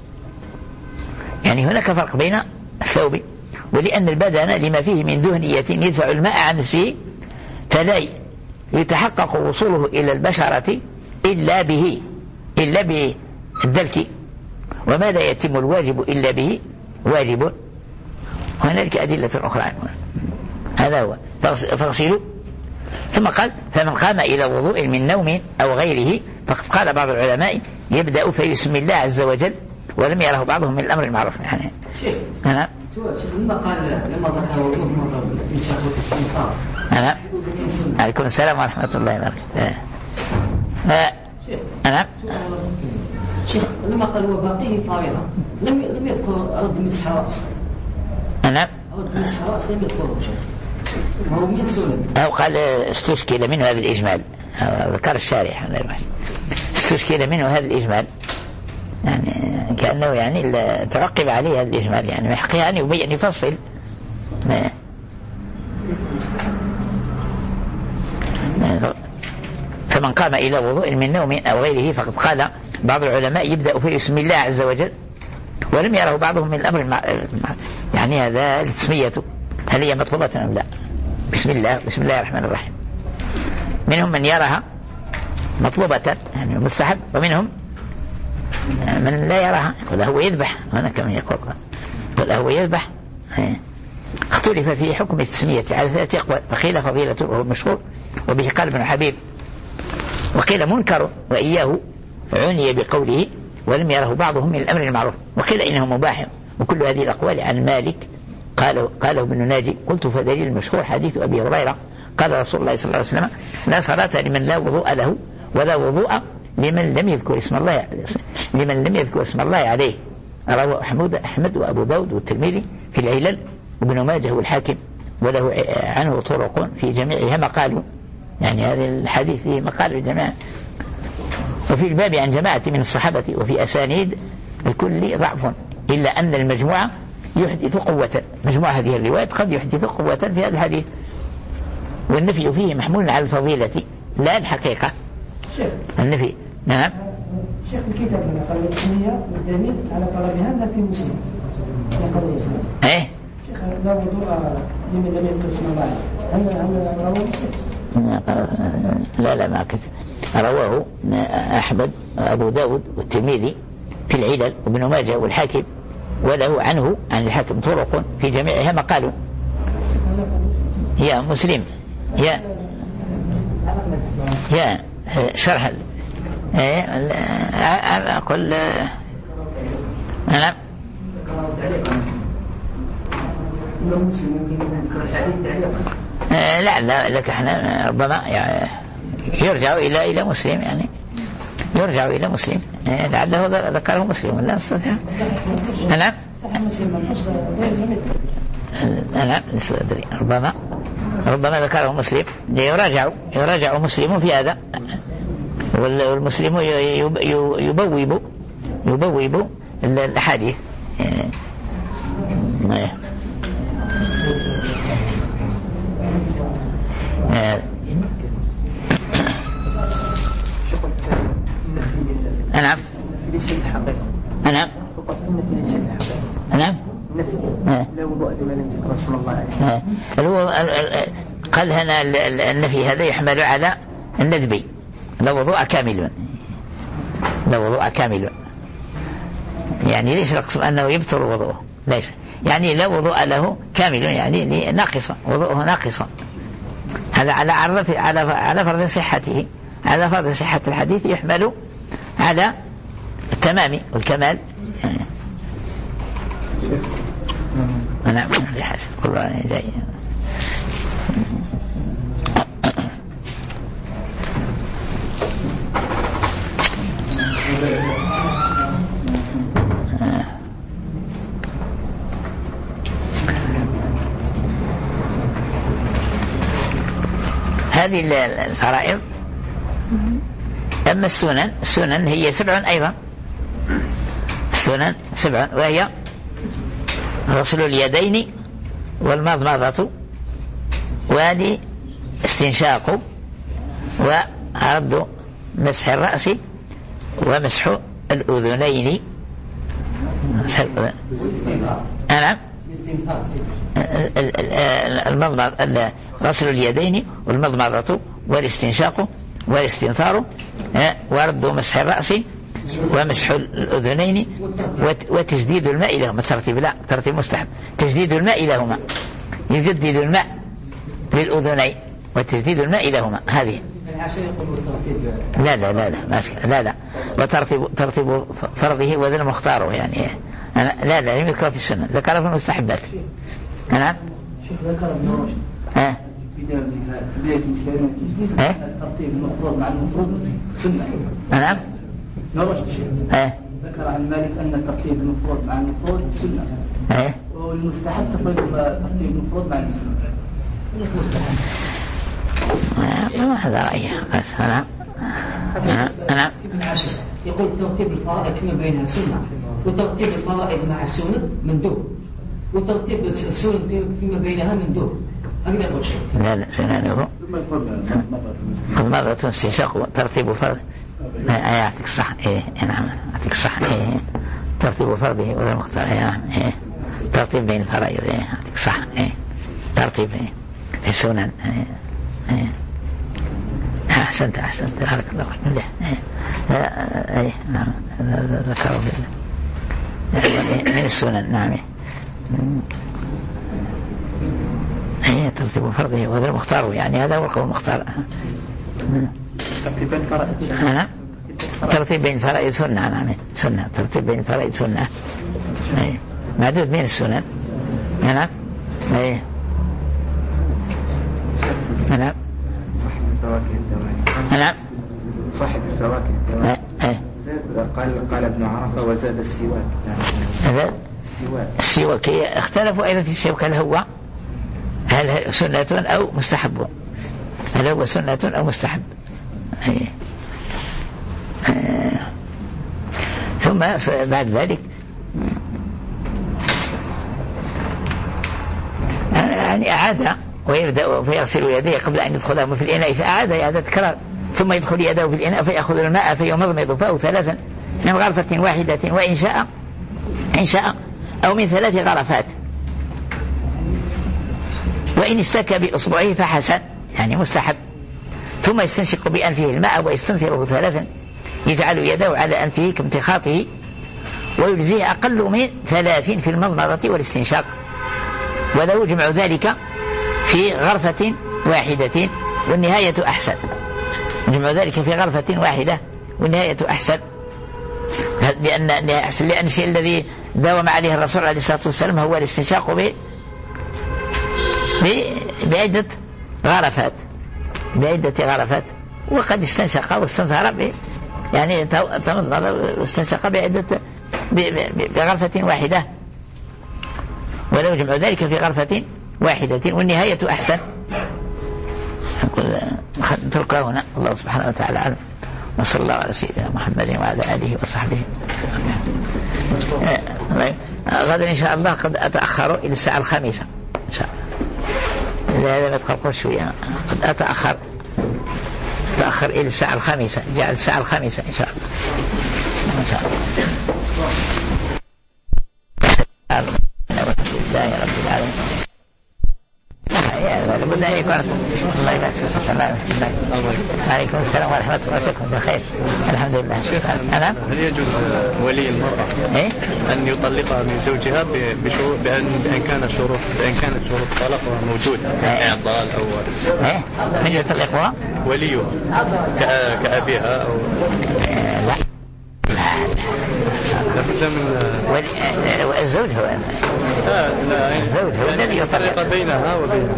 Speaker 1: يعني هناك فرق بين الثوب، ولأن البدن لما فيه من دهنية يدفع الماء عن نفسه فلا يتحقق وصوله إلى البشرة إلا به إلا بالدلك، وما لا يتم الواجب إلا به واجب. وهنالك أدلة أخرى. هذا هو فاغسلوا. ثم قال فمن قام إلى وضوء من نوم أو غيره فقد قال بعض العلماء يبدأ فيسمي الله عز وجل ولم يره بعضهم من الأمر المعروف. يعني أنا
Speaker 5: لما قال لما ذكر مضمضة بالاستنشاق والاستنثار
Speaker 1: أنا عليكم السلام ورحمة الله وبركاته. أنا
Speaker 5: شيخ لما قال وباقيه فريضة لم لم يذكر رد مسح رأس.
Speaker 1: أنا
Speaker 5: رد مسح رأس لم يذكره شيخ، هو من سنن.
Speaker 1: أو قال استشكل منه هذا الإجمال، ذكر الشارح استشكل منه هذا الإجمال، يعني كأنه يعني ترقب عليه هذا الإجمال، يعني يحقي أن يبين يفصل. فمن قام إلى وضوء من نوم أو غيره فقد قال بعض العلماء يبدأ في اسم الله عز وجل ولم يره بعضهم من الأمر المع... يعني هذا التسمية هل هي مطلوبة أم لا؟ بسم الله بسم الله الرحمن الرحيم. منهم من يراها مطلوبة يعني مستحب، ومنهم من لا يراها يقول هو يذبح. هنا كمان يقول يقول هو يذبح. اختلف في حكم التسمية على ثلاثة أقوال، فقيل فضيلة وهو مشهور وبه قال ابن حبيب، وقيل منكر وإياه عني بقوله ولم يره بعضهم من الأمر المعروف، وقيل إنه مباح. وكل هذه الأقوال عن مالك قاله, قاله ابن ناجي. قلت فدليل المشهور حديث أبي هريرة قال رسول الله صلى الله عليه وسلم لا صلاة لمن لا وضوء له ولا وضوء لمن لم يذكر اسم الله لمن لم يذكر اسم الله عليه. رواه أحمد أحمد وأبو داود والترمذي في العلل وابن ماجه والحاكم، وله عنه طرق في جميعها مقال، يعني هذا الحديث فيه مقال الجماعة. وفي الباب عن جماعة من الصحابة وفي أسانيد الكل ضعف، إلا أن المجموعة يحدث قوة. مجموعة هذه الروايات قد يحدث قوة في هذا الحديث، والنفي فيه محمول على الفضيلة لا الحقيقة. النفي نعم.
Speaker 6: شيخ الكتاب من قال التسمية والدليل على طلبها لا في مسلم يقول اسمه
Speaker 1: ايه
Speaker 6: شيخ لا وضوء لمن لم يذكر اسم الله، هل هل رواه مسلم؟
Speaker 1: لا لا ما كتب. رواه أحمد أبو داود والترمذي في العلل وابن ماجه والحاكم، وله عنه عن الحاكم طرق في جميعها مقال. يا مسلم يا يا شرح أقول أنا لا لا لك احنا ربما يعني يرجع إلى إلى مسلم، يعني يرجع إلى مسلم لعله ذكره مسلم ولا أستطيع. أنا أنا لسه أدري، ربما ربما ذكره مسلم. يراجع يراجع مسلم في هذا، والمسلم يبوب يبوب الأحاديث. نعم نعم نعم
Speaker 3: لا وضوء لمن لم يذكر اسم الله عليه.
Speaker 1: قال هنا النفي هذا يحمل على الندب، لا وضوء كامل، لا وضوء كامل، يعني ليس القسم أنه يبطل وضوءه، ليس يعني لا وضوء له كامل، يعني ناقصا وضوءه ناقصا. هذا على عرف على على فرض صحته، على فرض صحة الحديث يحمل على التمام والكمال. أنا في حاجة والله أنا جاي. هذه الفرائض. أما السنن، السنن هي سبع أيضا، السنن سبع، وهي غسل اليدين والمضمضة والاستنشاق ورد مسح الرأس ومسح الأذنين. أنا المضمضة غسل اليدين والمضمضة والاستنشاق والاستنثار ورد مسح الرأس ومسح الأذنين وتجديد الماء لهما. ترتيب لا ترتيب مستحب، تجديد الماء لهما، يجدد الماء للأذنين وتجديد الماء لهما. هذه لا لا لا لا ماشي لا لا وترتيب ترتيب فرضه وذا المختاره، يعني أنا لا لا لم يذكر في السنة، ذكر في المستحبات. نعم ها
Speaker 3: بداية الكلمة الترتيب المفروض مع المفروض سنة.
Speaker 1: نعم
Speaker 3: ذكر عن مالك أن الترتيب المفروض مع المفروض سنة، والمستحب ترتيب المفروض مع المسلم.
Speaker 1: هذا رأيه بس. أنا أنا
Speaker 5: يقول ترتيب الفرائض فيما بينها سنة، وترتيب الفرائض مع السنن مندوب، وترتيب السنن فيما بينها مندوب. أقدر أقول شيء؟
Speaker 1: لا لا سنانه مضمضة استنشاق ترتيب فرض. يعطيك الصح. إيه نعم يعطيك الصح. إيه ترتيب فرضه ولا مختار. إيه نعم إيه ترتيب بين الفرائض. إيه صح. إيه ترتيب إيه في السنن. إيه إيه أحسنت أحسنت بارك الله فيك. إيه إيه نعم ذكروا من السنن. نعم هي ترتيب فرضه وهذا المختار، يعني هذا هو القول المختار.
Speaker 2: ترتيب بين الفرائض.
Speaker 1: نعم ترتيب بين الفرائض سنة. نعم سنة ترتيب بين الفرائض سنة. أيه. معدود من السنن. نعم أيه نعم
Speaker 7: صاحب الفواكه الدوائية.
Speaker 1: نعم
Speaker 7: صاحب الفواكه الدوائية.
Speaker 1: أيه.
Speaker 7: قال قال ابن عرفة وزاد السواك.
Speaker 1: هذا
Speaker 7: السواك.
Speaker 1: السواك اختلفوا أيضا في السواك، هل هو هل سنة أو مستحب؟ هل هو سنة أو مستحب؟ أيه. آه. ثم بعد ذلك يعني أعاد ويبدأ فيغسل يديه قبل أن يدخلهما في الإناء، فأعاد إعادة تكرار، ثم يدخل يده في الإناء فيأخذ الماء فيمضمض فاه ثلاثا من غرفة واحدة، وإن شاء إن شاء أو من ثلاث غرفات، وإن استكى بإصبعه فحسن، يعني مستحب. ثم يستنشق بأنفه الماء ويستنثره ثلاثا، يجعل يده على أنفه كامتخاطه، ويجزيه أقل من ثلاثين في المضمضة والاستنشاق، ولو يجمع ذلك في غرفة واحدة والنهاية أحسن. يجمع ذلك في غرفة واحدة والنهاية أحسن، لأن لأن الشيء الذي داوم عليه الرسول عليه الصلاة والسلام هو الاستنشاق ب بعدة غرفات بعدة غرفات وقد استنشق واستنثر ب يعني تمضمض واستنشق بعدة بغرفة واحدة، ولو يجمع ذلك في غرفة واحدة والنهاية أحسن. نتركه هنا، الله سبحانه وتعالى أعلم، وصلى الله على سيدنا محمد وعلى آله وصحبه. غدا إن شاء الله قد أتأخر إلى الساعة الخامسة إن شاء الله، إذا هذا ما تخلقوا شوية قد أتأخر تأخر إلى الساعة الخامسة، جاء الساعة الخامسة إن شاء الله إن شاء الله. لله رب العالمين. لابد أن يكون الله يبارك فيك. عليكم السلام ورحمة الله وبركاته. بخير الحمد لله. أنا
Speaker 8: هل يجوز ولي المرأة
Speaker 1: إيه؟
Speaker 8: أن يطلقها من زوجها بشروط بأن بأن كانت شروط بأن كانت شروط طلاقها موجودة إعضال أو
Speaker 1: إيه؟ من يطلقها؟
Speaker 8: وليها كأبيها أو
Speaker 1: لا
Speaker 8: لابد من
Speaker 1: الزوج هو
Speaker 8: لا لا
Speaker 1: الزوج هو الذي يطلق
Speaker 8: بينها وبين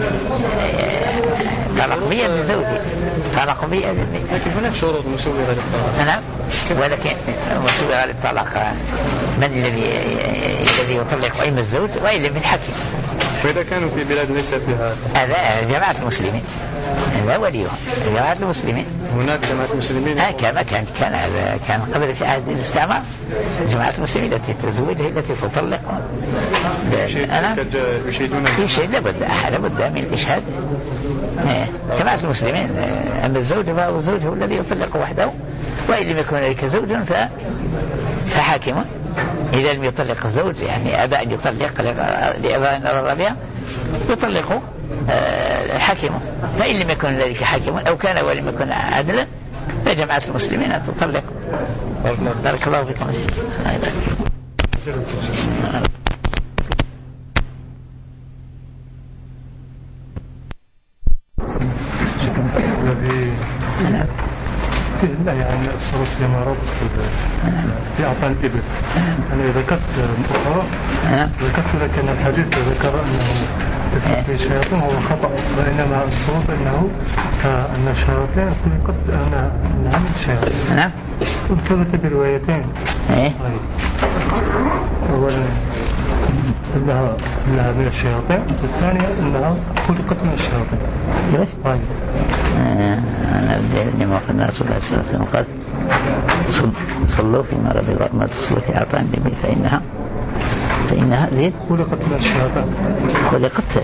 Speaker 1: طلاق بيد زوجي طلاق بيد.
Speaker 8: لكن هناك شروط مسوغة للطلاق.
Speaker 1: نعم ولكن مسوغة للطلاق من الذي الذي يطلق؟ إما الزوج وإلا من الحكم.
Speaker 8: وإذا كانوا في بلاد ليس فيها
Speaker 1: هذا جماعة المسلمين، هذا وليهم جماعة المسلمين.
Speaker 8: هناك جماعة المسلمين
Speaker 1: آه كما كان كان هذا كان قبل في عهد الاستعمار جماعة المسلمين التي تزوج هي التي تطلق. أنا
Speaker 8: يشهدون
Speaker 1: يشهد لابد لابد من الإشهاد. جماعة المسلمين. أما الزوج فهو الزوج هو الذي يطلق وحده، وإن لم يكن ذلك زوج فحاكم. إذا لم يطلق الزوج يعني أبى أن يطلق لإظهار النظر بها يطلق الحاكم، فإن لم يكن ذلك حاكم أو كان ولم يكن عدلا فجماعة المسلمين تطلق. بارك الله فيكم.
Speaker 2: لا يعني الصروف لما ربط في أعطان الإبل. أنا ذكرت أخرى ذكرت لك أن الحديث ذكر أنه في الشياطين هو خطأ، بينما الصروف أنه أن الشياطين خلقت أن عن الشياطين.
Speaker 1: نعم
Speaker 2: ثبت بروايتين.
Speaker 1: إيه
Speaker 2: أولا أنها أنها من الشياطين، والثانية أنها خلقت من الشياطين. طيب
Speaker 1: أنا لما قلنا رسول الله صلى الله عليه وسلم قال صلوا فيما رضي الله ما تصلوا في أعطان الإبل فإنها فإنها زيد
Speaker 2: خلقت من الشياطين
Speaker 1: خلقت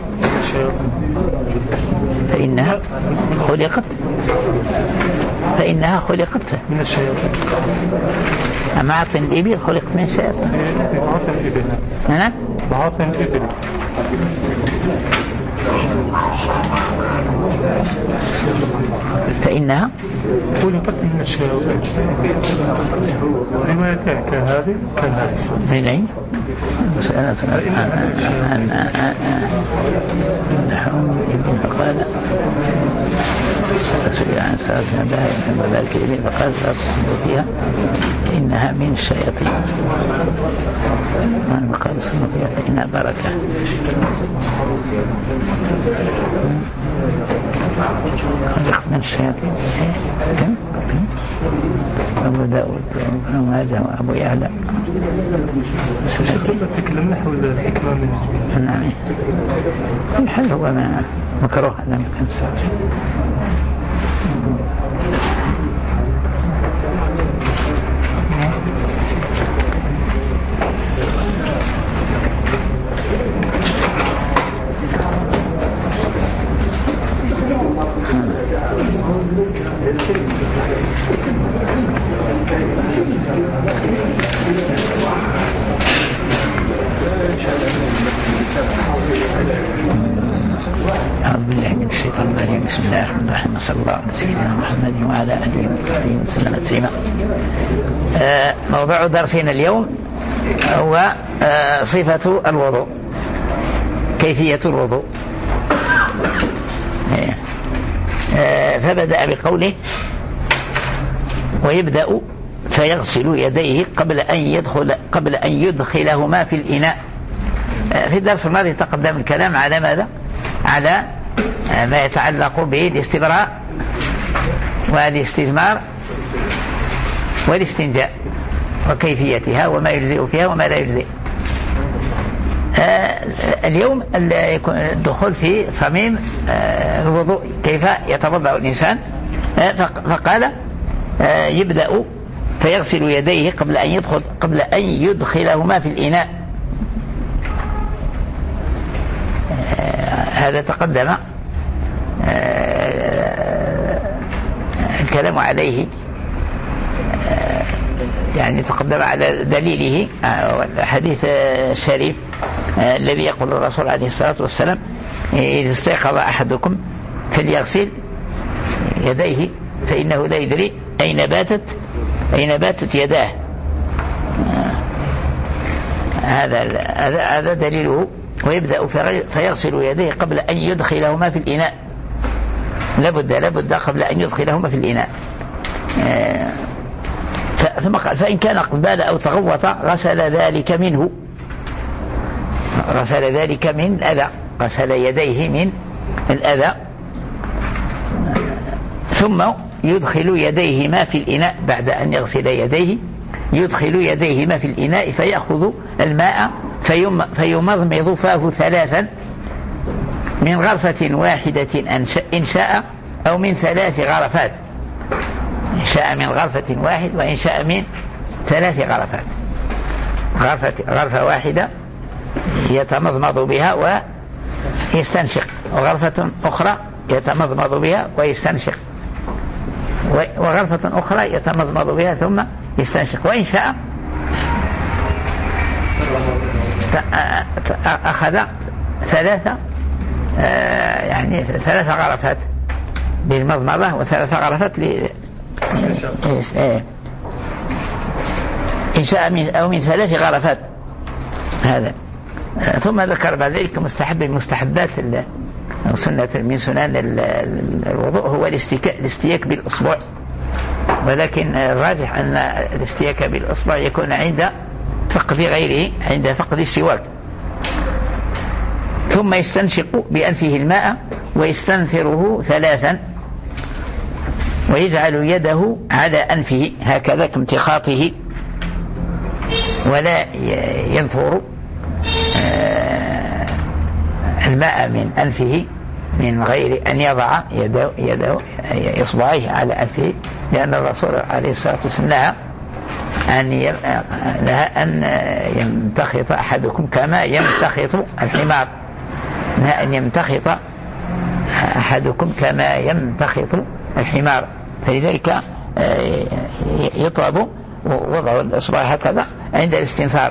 Speaker 1: فإنها خلقت فإنها خلقت
Speaker 2: من الشياطين
Speaker 1: معطن الإبل خلقت من الشياطين
Speaker 2: معطن الإبل
Speaker 1: هنا
Speaker 2: معطن الإبل
Speaker 1: فإنها
Speaker 2: خلقت من الشياطين روايتين كهذه كهذه
Speaker 1: من أين؟ مسألة عن نحوم ابن فقال رسول عن صلاة نباها ثم ذلك إليه فقال لا تصنعوا فيها إنها من الشياطين ما قال تصنعوا فيها فإنها بركة خلقت من الشياطين كم؟ أبو داود وابن ماجه وأبو يعلى
Speaker 2: تكلم نحو الحكمة من
Speaker 1: نعم الحل هو ما مكروه لم يكن ساعة أعوذ بالله من الشيطان الرجيم بسم الله الرحمن الرحيم صلى الله على سيدنا محمد وعلى آله وصحبه وسلم تسليما. موضوع درسنا اليوم هو صفة الوضوء كيفية الوضوء. فبدأ بقوله ويبدأ فيغسل يديه قبل أن يدخل قبل أن يدخلهما في الإناء. في الدرس الماضي تقدم الكلام على ماذا؟ على ما يتعلق بالاستبراء والاستجمار والاستنجاء وكيفيتها وما يجزئ فيها وما لا يجزئ. اليوم الدخول في صميم الوضوء كيف يتوضأ الإنسان. فقال يبدأ فيغسل يديه قبل أن يدخل قبل أن يدخلهما في الإناء. هذا تقدم الكلام عليه يعني تقدم على دليله الحديث الشريف الذي يقول الرسول عليه الصلاة والسلام إذا استيقظ أحدكم فليغسل يديه فإنه لا يدري أين باتت أين باتت يداه. هذا هذا دليله. ويبدأ فيغسل يديه قبل أن يدخلهما في الإناء. لابد لابد قبل أن يدخلهما في الإناء. ثم قال فإن كان قد بال أو تغوط غسل ذلك منه غسل ذلك من الأذى غسل يديه من الأذى ثم يدخل يديهما في الإناء. بعد أن يغسل يديه يدخل يديهما في الإناء فيأخذ الماء فيمضمض فاه ثلاثا من غرفة واحدة إن شاء أو من ثلاث غرفات. إن شاء من غرفة واحد وإن شاء من ثلاث غرفات. غرفة, غرفة واحدة يتمضمض بها ويستنشق وغرفة أخرى يتمضمض بها ويستنشق وغرفة أخرى يتمضمض بها ثم يستنشق. وإن شاء أخذ ثلاثة يعني ثلاثة غرفات بالمضمضة وثلاثة غرفات ل إن شاء من أو من ثلاث غرفات. هذا ثم ذكر بعد ذلك مستحب المستحبات سنة من سنن الوضوء هو الاستياك بالأصبع. ولكن الراجح أن الاستياك بالأصبع يكون عند فقد غيره عند فقد السواك. ثم يستنشق بأنفه الماء ويستنثره ثلاثا ويجعل يده على أنفه هكذا كامتخاطه ولا ينثر الماء من أنفه من غير أن يضع يده, يده إصبعيه على أنفه لأن الرسول عليه الصلاة والسلام نهى أن لها أن يمتخط أحدكم كما يمتخط الحمار، لها أن يمتخط أحدكم كما يمتخط الحمار. فلذلك يطلب وضع الإصبع هكذا عند الاستنثار.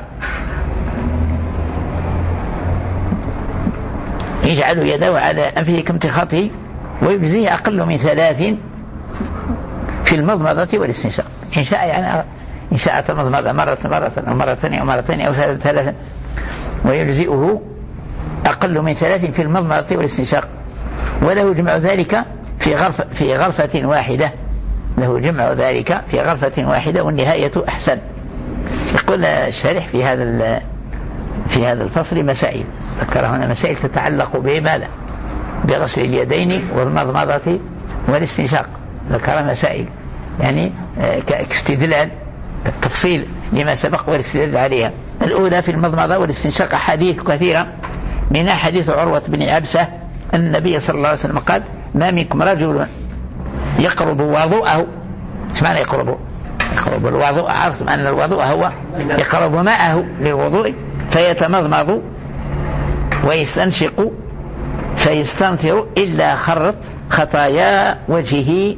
Speaker 1: يجعل يده على أنفه كامتخاطه، ويجزيه أقل من ثلاث في المضمضة والاستنشاق. إن شاء يعني إن شاء تمضمض مرة مرة أو مرتين أو مرتين أو ثلاثة، ويجزئه أقل من ثلاث في المضمضة والاستنشاق. وله جمع ذلك في غرفة في غرفة واحدة، له جمع ذلك في غرفة واحدة والنهاية أحسن. يقول الشارح في هذا في هذا الفصل مسائل، ذكر هنا مسائل تتعلق بماذا؟ بغسل اليدين والمضمضة والاستنشاق. ذكر مسائل يعني كاستدلال تفصيل لما سبق والاستدلال عليها. الأولى في المضمضة والاستنشاق حديث كثيرة، منها حديث عروة بن عبسة أن النبي صلى الله عليه وسلم قال: ما منكم رجل يقرب وضوءه. ايش معنى يقرب؟ يقرب الوضوء، عرفتم أن الوضوء هو يقرب ماءه للوضوء، فيتمضمض ويستنشق فيستنثر إلا خرت خطايا وجهه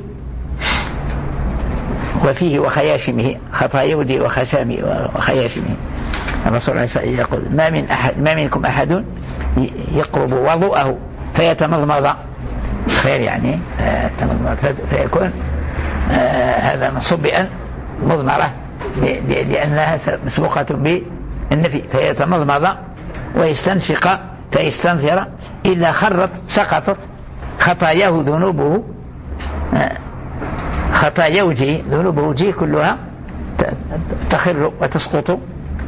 Speaker 1: وفيه وخياشمه، خطايا وجهه وخشامه وخياشمه. الرسول عليه الصلاة والسلام يقول: ما من أحد ما منكم أحد يقرب وضوءه فيتمضمض، خير يعني فيكون آه هذا مصبئا مضمرة لأنها مسبوقة بالنفي، فيتمضمض ويستنشق فيستنثر إلا خرت سقطت خطاياه ذنوبه، آه خطايا وجهه ذنوب وجهه كلها تخر وتسقط،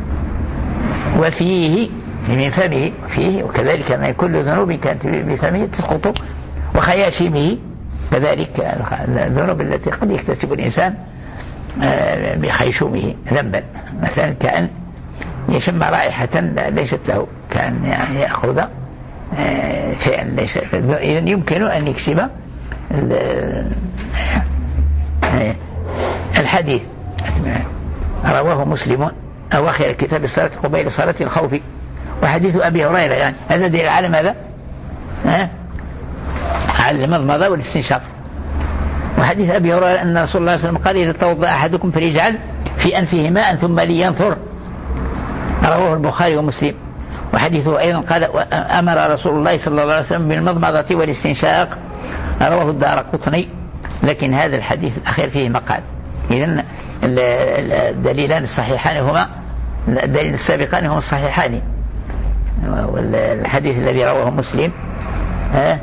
Speaker 1: وفيه من فمه فيه، وكذلك ما كل ذنوب كانت بفمه تسقط، وخياشمه كذلك الذنوب التي قد يكتسب الإنسان بخيشومه ذنبا، مثلا كأن يشم رائحة ليست له، كأن يعني يأخذ شيئا ليس، إذن يمكن أن يكسب الحديث. رواه مسلم أواخر كتاب الصلاة قبيل صلاة الخوف. وحديث أبي هريرة يعني هذا دليل على ماذا؟ ها؟ على المضمضة والاستنشاق. وحديث أبي هريرة أن رسول الله صلى الله عليه وسلم قال: إذا توضأ أحدكم فليجعل في أنفه ماء ثم لينثر. رواه البخاري ومسلم. وحديثه أيضا قال: أمر رسول الله صلى الله عليه وسلم بالمضمضة والاستنشاق. رواه الدارقطني. لكن هذا الحديث الأخير فيه مقال. إذن الدليلان الصحيحان هما الدليل السابقان هما الصحيحان، والحديث الذي رواه مسلم ها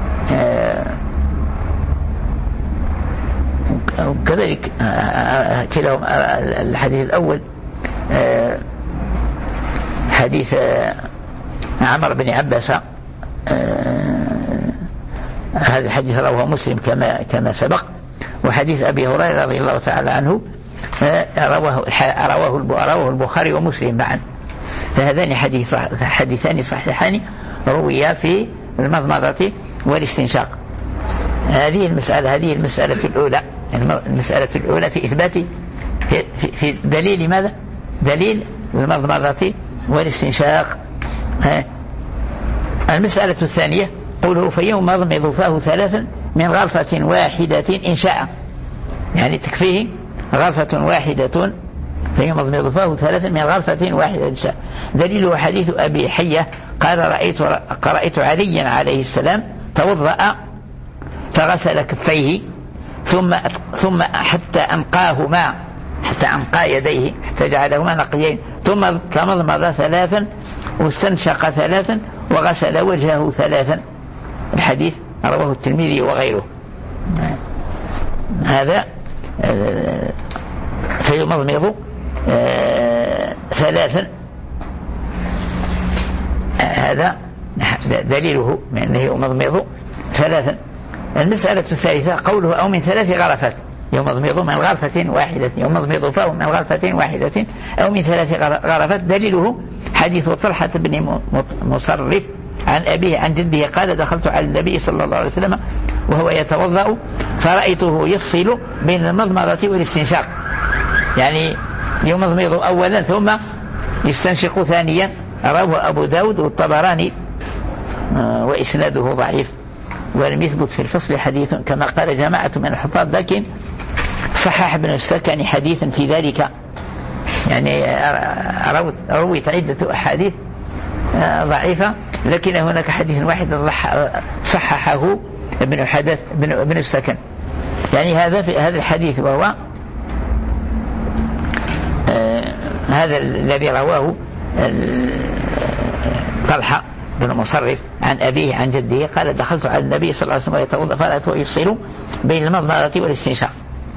Speaker 1: كذلك كلاهم. الحديث الأول حديث عمر بن عباس، هذا الحديث رواه مسلم كما كما سبق. وحديث أبي هريرة رضي الله تعالى عنه رواه رواه رواه البخاري ومسلم معا. فهذان حديث حديثان صحيحان رويا في المضمضة والاستنشاق. هذه المسألة هذه المسألة الأولى المسألة الأولى في إثبات في, في دليل ماذا؟ دليل المضمضة والاستنشاق. المسألة الثانية قوله: فيمضمض فاه ثلاثا من غرفة واحدة إن شاء، يعني تكفيه غرفة واحدة، فيمضمض فاه ثلاثا من غرفة واحدة إن شاء. دليله حديث أبي حية قال: رأيت قرأت عليا عليه السلام توضأ فغسل كفيه ثم ثم حتى أنقاهما حتى أنقى يديه حتى جعلهما نقيين، ثم تمضمض ثلاثا واستنشق ثلاثا وغسل وجهه ثلاثا. الحديث رواه الترمذي وغيره. هذا فيمضمض ثلاثا، هذا دليله من أنه يمضمض ثلاثا. المسألة الثالثة قوله: أو من ثلاث غرفات، يمضمض من غرفة واحدة، يمضمض فاه من غرفة واحدة أو من ثلاث غرفات. دليله حديث طلحة بن مصرف عن أبيه عن جده قال: دخلت على النبي صلى الله عليه وسلم وهو يتوضأ فرأيته يفصل بين المضمضة والاستنشاق، يعني يمضمض أولا ثم يستنشق ثانيا. رواه أبو داود والطبراني وإسناده ضعيف ولم يثبت في الفصل حديث كما قال جماعة من الحفاظ، لكن صحح ابن السكن حديثا في ذلك، يعني رويت عدة أحاديث ضعيفة لكن هناك حديث واحد صححه ابن حدث ابن السكن. يعني هذا في هذا الحديث وهو هذا الذي رواه طلحة بن مصرف عن أبيه عن جده قال دخلت على النبي صلى الله عليه وسلم يتوضأ فرأيته يفصل بين المضمضة والاستنشاق.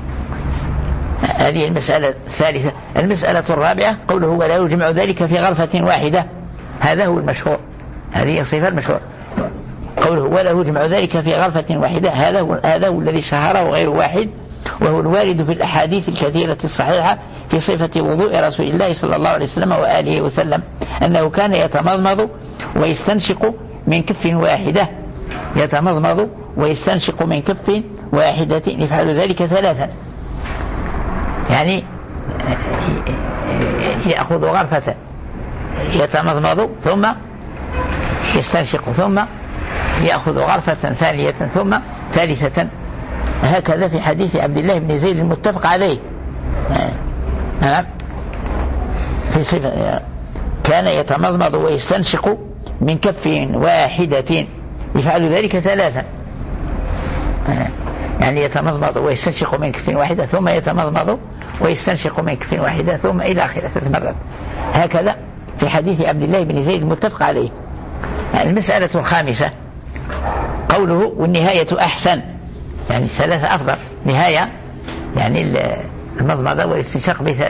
Speaker 1: هذه المسألة الثالثة. المسألة الرابعة قوله ولا يجمع ذلك في غرفة واحدة، هذا هو المشهور، هذه الصفة المشهور. قوله ولا يجمع ذلك في غرفة واحدة هذا هو هذا هو الذي شهره غير واحد، وهو الوارد في الأحاديث الكثيرة الصحيحة في صفة وضوء رسول الله صلى الله عليه وسلم وآله وسلم أنه كان يتمضمض ويستنشق من كف واحدة، يتمضمض ويستنشق من كف واحدة، يفعل ذلك ثلاثا. يعني يأخذ غرفة يتمضمض ثم يستنشق ثم يأخذ غرفة ثانية ثم ثالثة، هكذا في حديث عبد الله بن زيد المتفق عليه في صفة كان يتمضمض ويستنشق من كف واحدة، يفعل ذلك ثلاثا. يعني يتمضمض ويستنشق من كف واحدة ثم يتمضمض ويستنشق من كف واحدة ثم إلى آخره ثلاث مرات، هكذا في حديث عبد الله بن زيد المتفق عليه. المسألة الخامسة قوله والنهاية أحسن، يعني ثلاثة أفضل، نهاية يعني المضمضة والاستنشاق بث...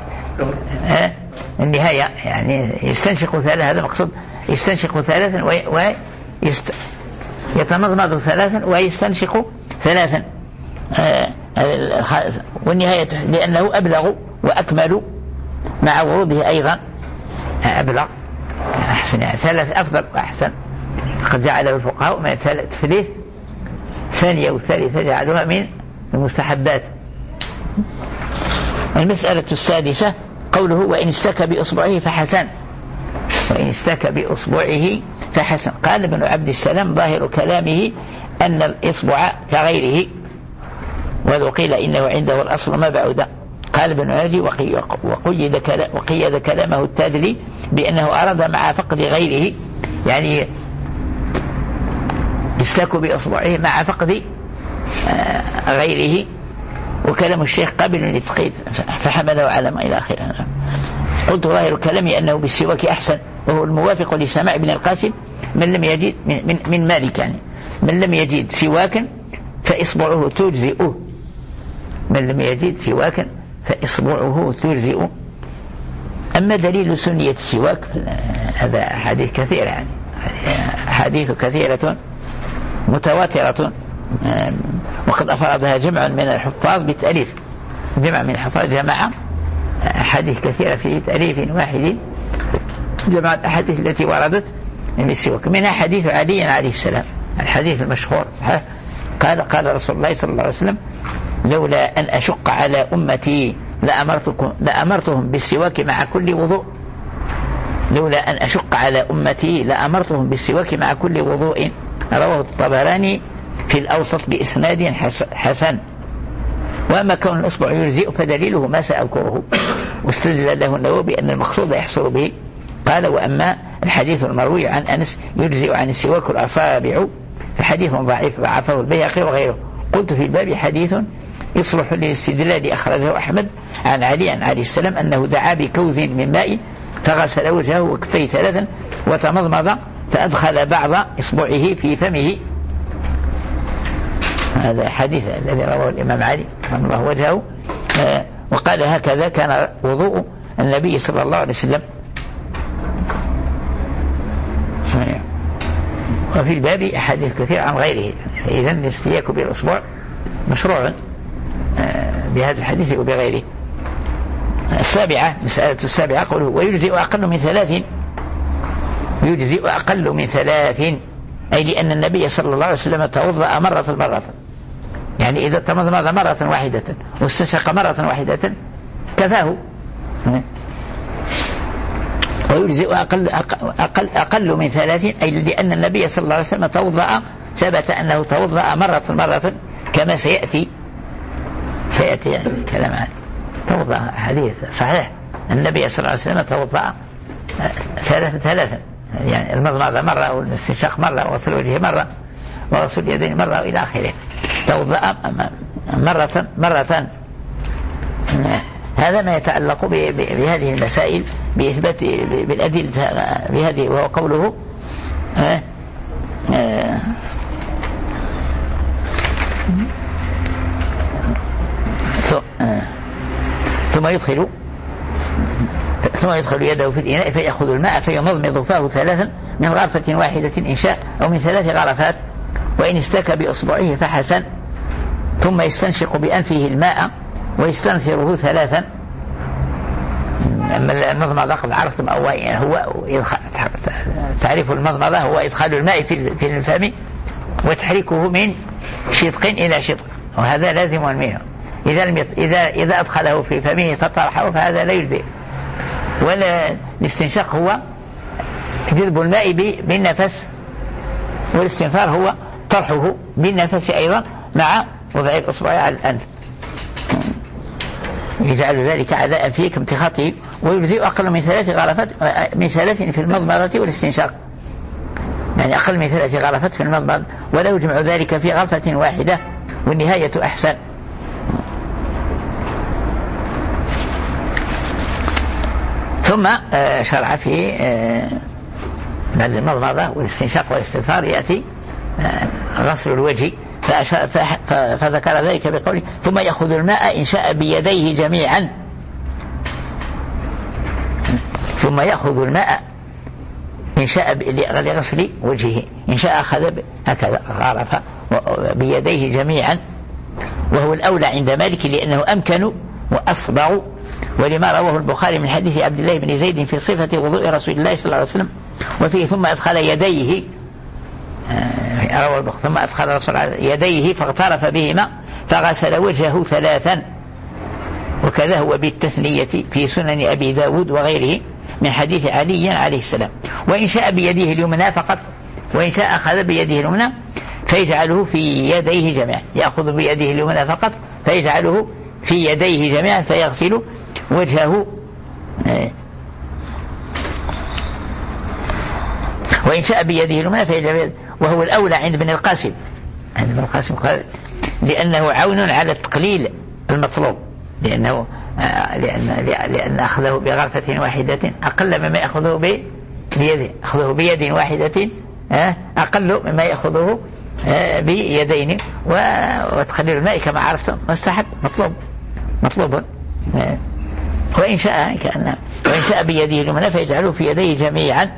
Speaker 1: النهاية يعني يستنشق ثلاثة، هذا مقصود يستنشق ثلاثا ويست... يتمضمض ثلاثا ويستنشق ثلاثا. آه والنهاية لأنه أبلغ وأكمل مع وروده أيضا أبلغ أحسن، يعني ثلاث أفضل وأحسن. قد جعله الفقهاء من الثالث ثانية والثالثة جعلوها من المستحبات. المسألة السادسة قوله وإن استكى بأصبعه فحسن، وإن استكى بأصبعه فحسن. قال ابن عبد السلام ظاهر كلامه أن الإصبع كغيره، ولو قيل إنه عنده الأصل ما بعد. قال ابن عاجي وقيد, كلام وقيد كلامه التادلي بأنه أراد مع فقد غيره، يعني يستك بأصبعه مع فقد غيره، وكلام الشيخ قابل للتقييد فحمله على ما إلى آخره. قلت ظاهر كلامي أنه بالسواك أحسن، وهو الموافق لسماع ابن القاسم من لم يجد من, من مالك، يعني من لم يجد سواكا فإصبعه تجزئه، من لم يجد سواكا فإصبعه تجزئه. أما دليل سنية السواك هذا حديث كثير، يعني حديث كثيرة متواترة، وقد أفردها جمع من الحفاظ بالتأليف، جمع من الحفاظ جماعة حديث كثيرة في تأليف واحد، جمع الأحاديث التي وردت من السواك. منها حديث علي عليه السلام، الحديث المشهور صحيح، قال قال رسول الله صلى الله عليه وسلم لولا أن أشق على أمتي لأمرتكم لأمرتهم بالسواك مع كل وضوء، لولا أن أشق على أمتي لأمرتهم بالسواك مع كل وضوء. رواه الطبراني في الأوسط بإسناد حسن. وأما كون الإصبع يجزئ فدليله ما سأذكره، واستدل له النووي بأن المقصود يحصل به. قال وأما الحديث المروي عن أنس يجزئ عن السواك الأصابع فحديث ضعيف ضعفه البيهقي وغيره. قلت في الباب حديث يصلح للاستدلال أخرجه أحمد عن علي عن عليه السلام أنه دعا بكوز من ماء فغسل وجهه وكفيه ثلاثا وتمضمض فأدخل بعض إصبعه في فمه. هذا حديث الذي رواه الإمام علي رحمه الله وجهه. آه وقال هكذا كان وضوء النبي صلى الله عليه وسلم. وفي الباب أحاديث كثير عن غيره، إذن الاستياك بالأصبع مشروع آه بهذا الحديث وبغيره. السابعة مسألة السابعة قوله ويجزئ أقل من ثلاث، يجزئ أقل من ثلاث أي لأن النبي صلى الله عليه وسلم توضأ مرة مرة، يعني إذا تمضمض مرة واحدة واستنشق مرة واحدة كفاه ويجزئ أقل, أقل, أقل من ثلاثين، أي لأن النبي صلى الله عليه وسلم توضأ، ثبت أنه توضأ مرة مرة كما سيأتي سيأتي يعني الكلام عنه. توضأ حديث صحيح النبي صلى الله عليه وسلم توضأ ثلاثة ثلاثة، يعني المضمضة مرة والاستنشاق مرة وغسل الوجه مرة وغسل اليدين مرة إلى آخره. توضأ مرة مرة. هذا ما يتعلق بهذه المسائل بإثبات بالأدلة بهذه، وهو قوله آه آه ثم يدخل ثم يدخل يده في الإناء فيأخذ الماء فيمضمض فاه ثلاثا من غرفة واحدة إن شاء، أو من ثلاث غرفات، وإن استكى بأصبعه فحسن، ثم يستنشق بأنفه الماء ويستنثره ثلاثا. أما المضمضة قد عرفتم هو تعريف المضمضة هو إدخال الماء في الفم وتحريكه من شدق إلى شدق، وهذا لازم منه. إذا إذا إذا أدخله في فمه فطرحه فهذا لا يجزئ. ولا الاستنشاق هو جذب الماء بالنفس، والاستنثار هو طرحه بالنفس أيضا مع وضع الأصبع على الأنف، يجعل ذلك عداء فيه كامتخاطه. ويجزئ أقل من ثلاث غرفات من ثلاث في المضمضة والاستنشاق، يعني أقل من ثلاث غرفات في المضمضة، ولا يجمع ذلك في غرفة واحدة، والنهاية أحسن. ثم شرع في بعد المضمضة والاستنشاق والاستنثار يأتي غسل الوجه، فذكر ذلك بقوله ثم يأخذ الماء إن شاء بيديه جميعا. ثم يأخذ الماء إن شاء لغسل وجهه، إن شاء أخذ هكذا غرف بيديه جميعا، وهو الأولى عند مالك لأنه أمكن وأصبع، ولما رواه البخاري من حديث عبد الله بن زيد في صفة وضوء رسول الله صلى الله عليه وسلم، وفيه ثم أدخل يديه روى البخاري ثم أدخل رسول يديه فاغترف بهما فغسل وجهه ثلاثا، وكذا هو بالتثنية في سنن أبي داود وغيره من حديث علي عليه السلام. وإن شاء بيده اليمنى فقط، وإن شاء أخذ بيده اليمنى فيجعله في يديه جميعا، يأخذ بيده اليمنى فقط فيجعله في يديه جميعا فيغسل وجهه. وإن شاء بيده اليمنى فيجعله، وهو الأولى عند ابن القاسم. عند ابن القاسم قال لأنه عون على التقليل المطلوب، لأنه لأن لأن أخذه بغرفة واحدة أقل مما يأخذه بيده، أخذه بيد واحدة أقل مما يأخذه بيدين. وتقليل الماء كما عرفتم مستحب مطلوب مطلوب. وإن شاء كأن وإن شاء بيده اليمنى فيجعله في يديه جميعا.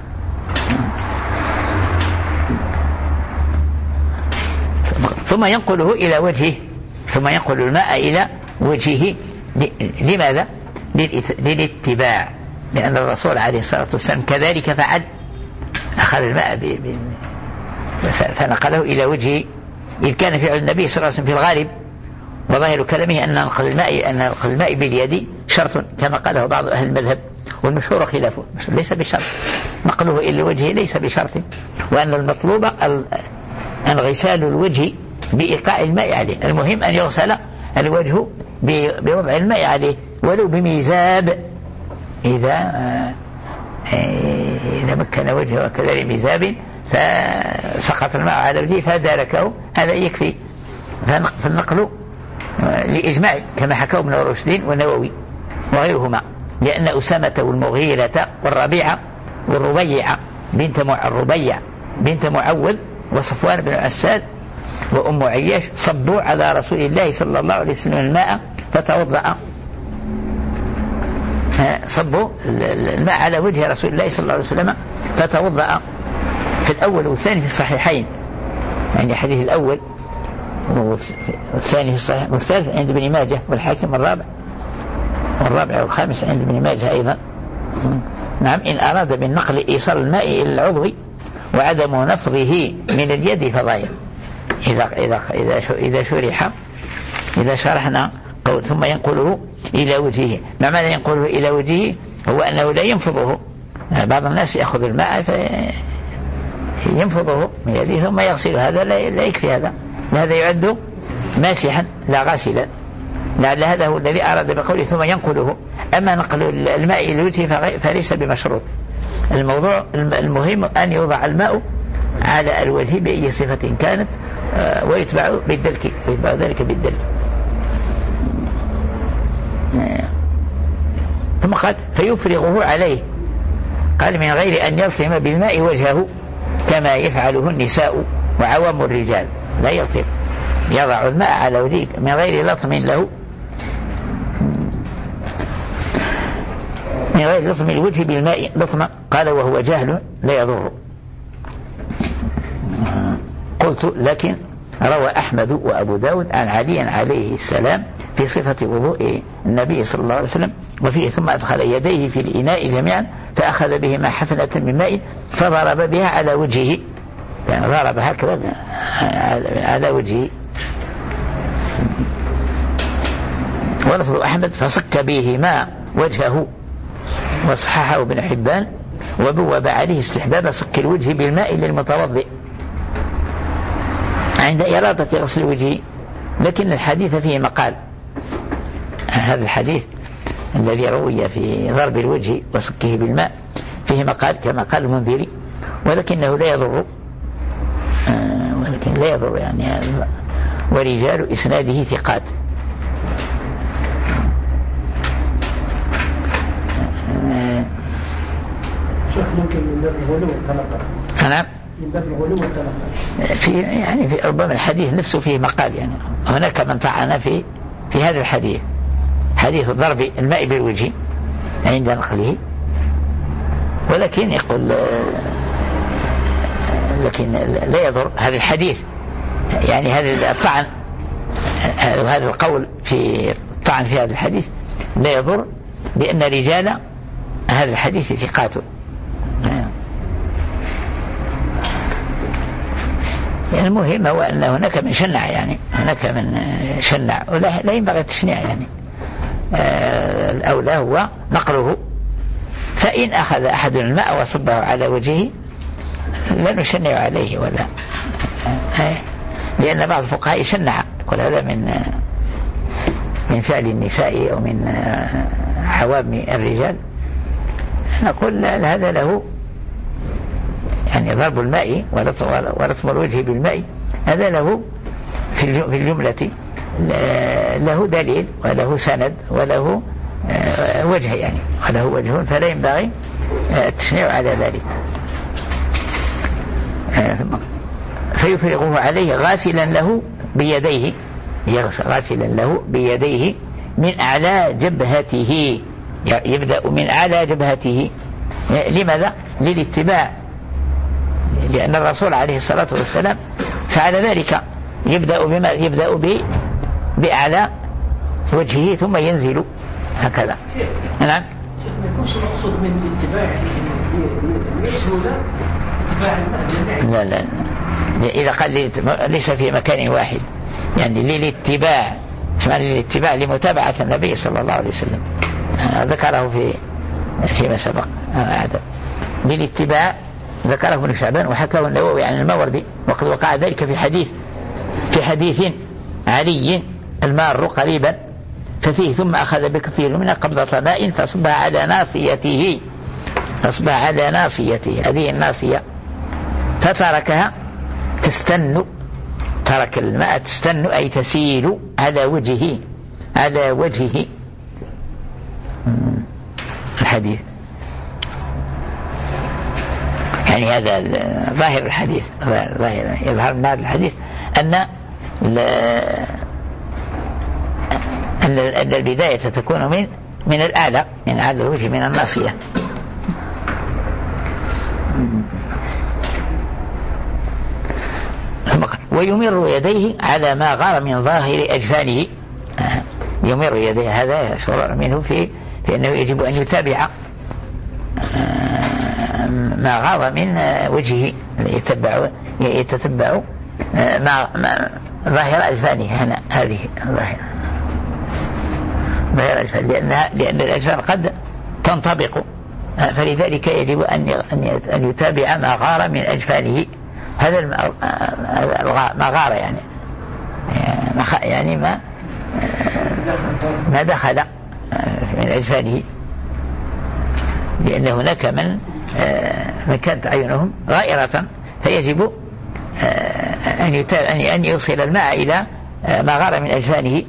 Speaker 1: ثم ينقله إلى وجهه، ثم ينقل الماء إلى وجهه. لماذا؟ للاتباع، لأن الرسول عليه الصلاة والسلام كذلك فعل، أخذ الماء ب... ب... فنقله إلى وجهه، إذ كان فعل النبي صلى الله عليه وسلم في الغالب، وظاهر كلامه أن نقل الماء أن نقل الماء باليد شرط كما قاله بعض أهل المذهب، والمشهور خلافه ليس بشرط، نقله إلى وجهه ليس بشرط، وأن المطلوب انغسال الوجه بإيقاع الماء عليه. المهم أن يغسل الوجه بوضع الماء عليه ولو بميزاب، إذا إذا مكن وجهه كذلك ميزاب فسقط الماء على وجهه فداركه هذا يكفي. فالنقل لإجماع كما حكاه ابن رشد والنووي وغيرهما، لأن أسامة والمغيرة والربيعة والربيعة بنت الربيع بنت معوذ وصفوان بن عساد وأم عياش صبوا على رسول الله صلى الله عليه وسلم الماء فتوضأ، صبوا الماء على وجه رسول الله صلى الله عليه وسلم فتوضأ. في الأول والثاني في الصحيحين، يعني الحديث الأول والثاني في الصحيح، والثالث عند ابن ماجه والحاكم، والرابع والرابع والخامس عند ابن ماجه أيضا. نعم، إن أراد بالنقل إيصال الماء إلى العضو وعدم نفضه من اليد فضايا. إذا إذا إذا إذا شرح إذا شرحنا قول ثم ينقله إلى وجهه. ما معنى ينقله إلى وجهه؟ هو أنه لا ينفضه. بعض الناس يأخذ الماء فينفضه من يده ثم يغسله، هذا لا يكفي، هذا هذا يعد ماسحا لا غاسلا. لعل هذا هو الذي أراد بقوله ثم ينقله. أما نقل الماء إلى وجهه فليس بمشروط. الموضوع المهم أن يوضع الماء على الوجه بأي صفة كانت ويتبع بالدلك، ويتبع ذلك بالدلك. ثم قال فيفرغه عليه، قال من غير أن يلطم بالماء وجهه كما يفعله النساء وعوام الرجال. لا يلطم، يضع الماء على وجهه من غير لطم له، من غير لطم الوجه بالماء لطمة. قال وهو جهل لا يضر. قلت لكن روى أحمد وأبو داود عن علي عليه السلام في صفة وضوء النبي صلى الله عليه وسلم وفيه ثم أدخل يديه في الإناء جميعا فأخذ بهما حفنة من ماء فضرب بها على وجهه، يعني ضرب هكذا على وجهه. ولفظ أحمد فصك بهما وجهه، وصححه ابن حبان وبوب عليه استحباب صك الوجه بالماء للمتوضئ عند إرادة غسل وجهه. لكن الحديث فيه مقال، هذا الحديث الذي روي في ضرب الوجه وصكه بالماء فيه مقال كما قال المنذري، ولكنه لا يضر، ولكن لا يضر يعني، ورجال إسناده ثقات.
Speaker 6: شيخ ممكن من باب الغلو والتنقل.
Speaker 1: نعم،
Speaker 6: من باب الغلو والتنقل
Speaker 1: في يعني في ربما الحديث نفسه فيه مقال، يعني هناك من طعن في في هذا الحديث، حديث ضرب الماء بالوجه عند نقله، ولكن يقول لكن لا يضر هذا الحديث، يعني هذا الطعن، هذا القول في الطعن في هذا الحديث لا يضر، لأن رجال هذا الحديث ثقاته. يعني المهم هو أن هناك من شنع، يعني هناك من شنع ولا لا ينبغي التشنيع، يعني آه الأولى هو نقله. فإن أخذ أحد الماء وصبه على وجهه لا نشنع عليه ولا آه لأن بعض الفقهاء يشنع، يقول هذا من من فعل النساء أو من حوام الرجال. نقول هذا له يعني ضرب الماء ولطم الوجه بالماء، هذا له في الجملة له دليل وله سند وله وجه، يعني وله وجه، فلا ينبغي التشنيع على ذلك. فيفرغه عليه غاسلا له بيديه، غاسلا له بيديه من أعلى جبهته، يبدأ من أعلى جبهته. لماذا؟ للاتباع، لأن الرسول عليه الصلاة والسلام فعل ذلك، يبدأ بما يبدأ ب بأعلى وجهه ثم ينزل هكذا. نعم.
Speaker 5: ما يكونش مقصود من الاتباع الاسم ده اتباع الماء جميعا.
Speaker 1: لا لا إذا قال ليس في مكان واحد، يعني للاتباع، معنى للاتباع لمتابعة النبي صلى الله عليه وسلم، ذكره في فيما سبق. هذا للاتباع ذكره ابن شعبان وحكاه النووي عن الماوردي، وقد وقع ذلك في حديث في حديث علي المار قريبا ففيه ثم أخذ بكفه اليمنى قبضة ماء فصبها على ناصيته، فصبها على ناصيته، هذه الناصية، فتركها تستن، ترك الماء تستن أي تسيل على وجهه، على وجهه. الحديث يعني هذا ظاهر الحديث، ظاهر يظهر من هذا الحديث أن أن البداية تكون من من الأعلى، من أعلى الوجه، من الناصية. ويمر يديه على ما غار من ظاهر أجفانه، يمر يديه، هذا شرع منه في في أنه يجب أن يتابع ما غار من وجهه، يتبع يتتبع ما, ما ظاهر أجفانه، هنا هذه ظاهرة. غير الأجفان، لأنها لأن الأجفان قد تنطبق، فلذلك يجب أن أن يتابع ما غار من أجفانه. هذا ما غار يعني يعني ما ما دخل من أجفانه، لأن هناك من من كانت أعينهم غائرة، فيجب أن أن يوصل الماء إلى ما غار من أجفانه.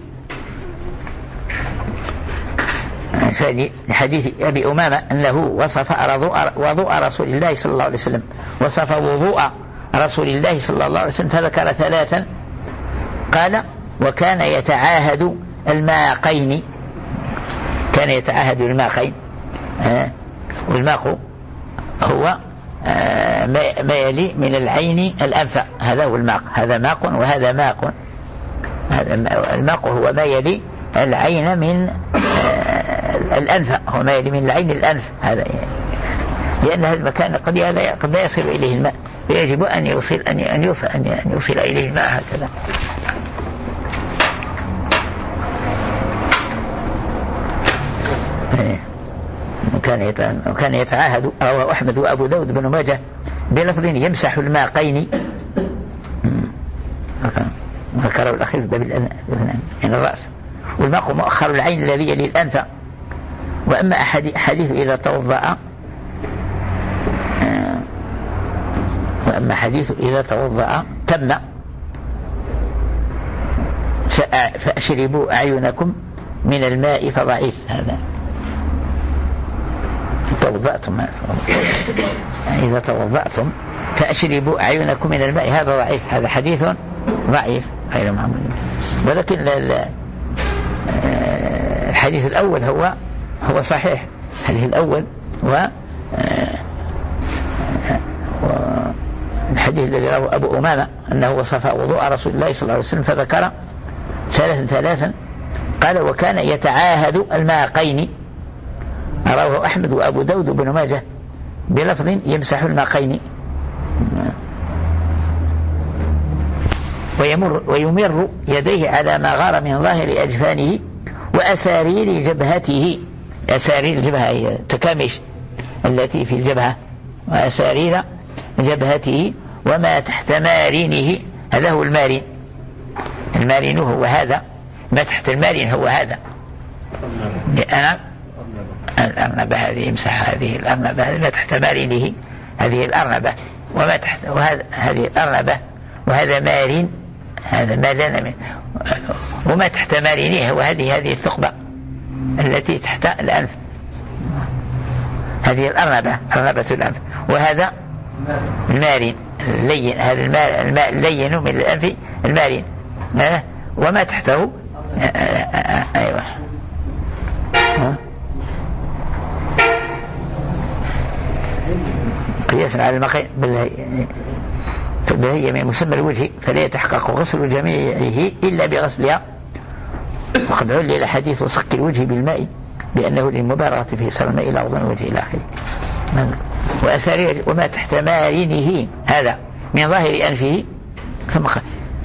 Speaker 1: لحديث أبي أمامة أنه وصف وضوء رسول الله صلى الله عليه وسلم، وصف وضوء رسول الله صلى الله عليه وسلم فذكر ثلاثا، قال: وكان يتعاهد الماقين، كان يتعاهد الماقين، والماق هو ما يلي من العين الأنف، هذا هو الماق، هذا ماق وهذا ماق. هذا الماق هو ما يلي العين من الأنف، هو ما يلي من العين الأنف، هذا يعني. لأن هذا المكان قد قد لا يصل إليه الماء، فيجب أن يوصل أن أن يوصل أن يوصل إليه الماء هكذا. وكان يتعاهد، رواه أحمد وأبو داود بن ماجه بلفظ يمسح الماقين، ذكره الأخير باب الأذنان من الرأس، والماق مؤخر العين الذي يلي الأنف. وأما حديث إذا توضأ وأما حديث إذا توضأ تم فأشربوا أعينكم من الماء فضعيف، هذا توضأتم إذا توضأتم فأشربوا أعينكم من الماء، هذا ضعيف، هذا حديث ضعيف غير معمول. ولكن الحديث الأول هو هو صحيح، الحديث الأول و الحديث الذي رواه أبو أمامة أنه وصف وضوء رسول الله صلى الله عليه وسلم فذكر ثلاثا ثلاثا، قال: وكان يتعاهد الماقين، رواه أحمد وأبو داود بن ماجه بلفظ يمسح الماقين. ويمر ويمر يديه على ما غار من ظاهر أجفانه وأسارير جبهته، أسارير الجبهة هي تكامش التي في الجبهة، وأسارير جبهته وما تحت مارينه، هذا هو المارين، المارين هو هذا، ما تحت المارين هو هذا، لأن الأرنبة هذه يمسح هذه الأرنبة، هذه ما تحت مارينه هذه الأرنبة، وما تحت وهذا هذه الأرنبة، وهذا مارين، هذا ما لنا من، وما تحت مارينه وهذه هذه الثقبة التي تحت الأنف، هذه الأرنبة، أرنبة الأنف، وهذا المارين اللين، هذا الماء الماء اللين من الأنف المارين، وما تحته أيوة قياسا على المقيم بالهي من مسمى الوجه، فلا يتحقق غسل جميعه إلا بغسلها. وقد علل حديث صك الوجه بالماء بأنه للمبالغة في إيصال الماء إلى أعضاء الوجه إلى آخره. وأسارير وما تحت مارينه، هذا من ظاهر أنفه، ثم قال: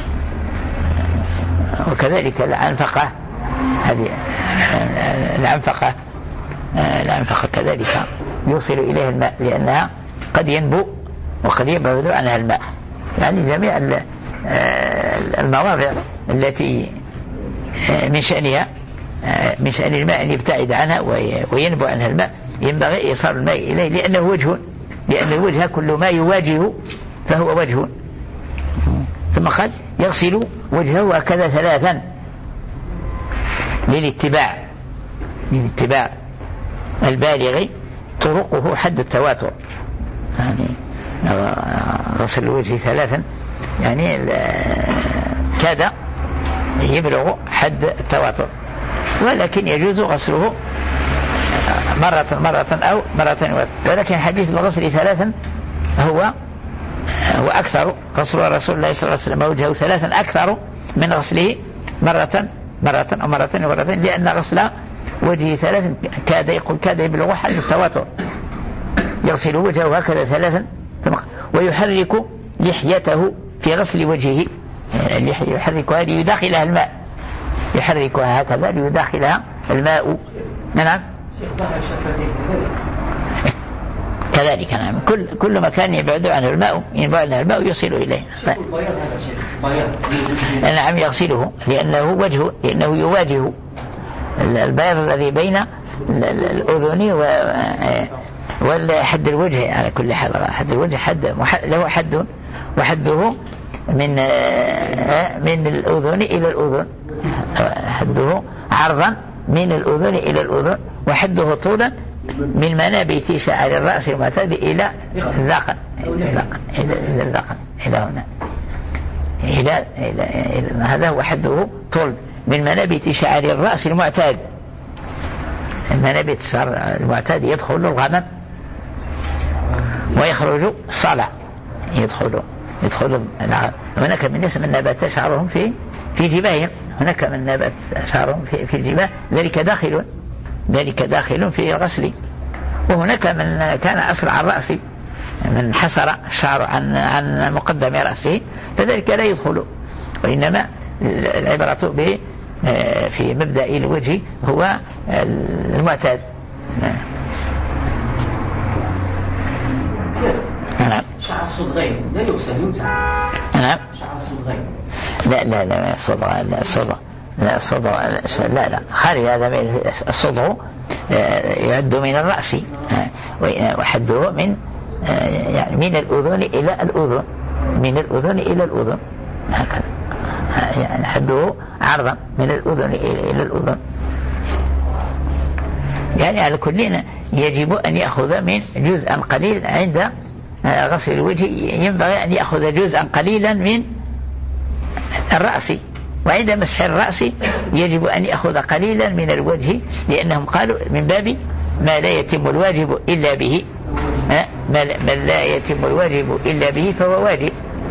Speaker 1: وكذلك العنفقة، هذه العنفقة العنفقة كذلك يوصل إليه الماء، لأنها قد ينبو وقد يبعد عنها الماء، يعني جميع المواضع التي من شأنها من شأن الماء أن يبتعد عنها وينبو عنها الماء، ينبغي إيصال الماء إليه، لأنه وجه، لأن الوجه كل ما يواجه فهو وجه. ثم قال: يغسل وجهه هكذا ثلاثا للاتباع، للاتباع البالغ طرقه حد التواتر، يعني غسل الوجه ثلاثا يعني كاد يبلغ حد التواتر، ولكن يجوز غسله مرة مرة أو مرة، ولكن حديث الغسل ثلاثا هو هو أكثر، غسل رسول الله صلى الله عليه وسلم وجهه ثلاثا أكثر من غسله مرة مرة أو مرتين ومرتين، لأن غسل وجهه ثلاثا كاد يقول كاد يبلغ حد التواتر. يغسل وجهه هكذا ثلاثا، ويحرك لحيته في غسل وجهه، يعني يحركها ليداخلها الماء، يحركها هكذا ليداخلها الماء. نعم كذلك. نعم كل كل مكان يبعد عنه الماء يبعد عنه الماء يصل إليه. نعم يغسله لأنه وجهه، لأنه يواجه البياض الذي بين الأذن وحد الوجه على كل حال. حد الوجه حد له حد، وحده من من الأذن إلى الأذن، حده عرضا من الأذن إلى الأذن، وحده طولا من منابت شعر الرأس المعتاد إلى الذقن، إلى الذقن إلى هنا، إلى إلى هذا هو حده طول من منابت شعر الرأس المعتاد. المنابت الشعر المعتاد يدخل الغمم ويخرج الصلع، يدخل يدخل هناك من الناس من نبات شعرهم في في جباههم، هناك من نبات شعرهم في في الجباه، ذلك داخل ذلك داخل في الغسل. وهناك من كان أسرع الرأس، من حسر الشعر عن عن مقدم رأسه، فذلك لا يدخل، وإنما العبرة ب في مبدأ الوجه هو المعتاد. نعم.
Speaker 5: شعر الصدغين لا يغسل يمسح.
Speaker 1: نعم.
Speaker 5: شعر الصدغين.
Speaker 1: لا لا لا الصدغ لا الصدغ لا الصدغ لا لا خارج هذا من الصدغ يعد من الرأس، وحده من يعني من الأذن إلى الأذن، من الأذن إلى الأذن هكذا، يعني حده عرضا من الأذن إلى الأذن. يعني على كل يجب أن يأخذ من جزءا قليل عند غسل الوجه، ينبغي أن يأخذ جزءا قليلا من الرأس، وعند مسح الرأس يجب أن يأخذ قليلا من الوجه، لأنهم قالوا من باب ما لا يتم الواجب إلا به، ما لا يتم الواجب إلا به فهو واجب.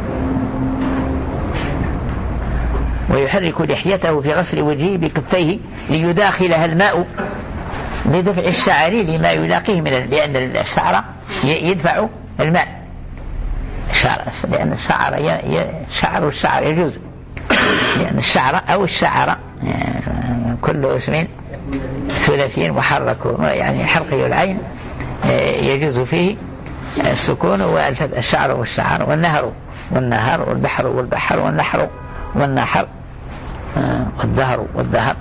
Speaker 1: ويحرك لحيته في غسل وجهه بكفيه ليداخلها الماء لدفع الشعر لما يلاقيه من، لأن الشعر يدفع الماء، الشعر لأن الشعر شعر الشعر يجوز، لأن الشعر أو الشعر كل اسم ثلاثي محرك، يعني حلقي العين يجوز فيه السكون والفتح، الشعر والشعر، والنهر والنهر، والبحر والبحر، والنحر والنحر، والدهر والدهر،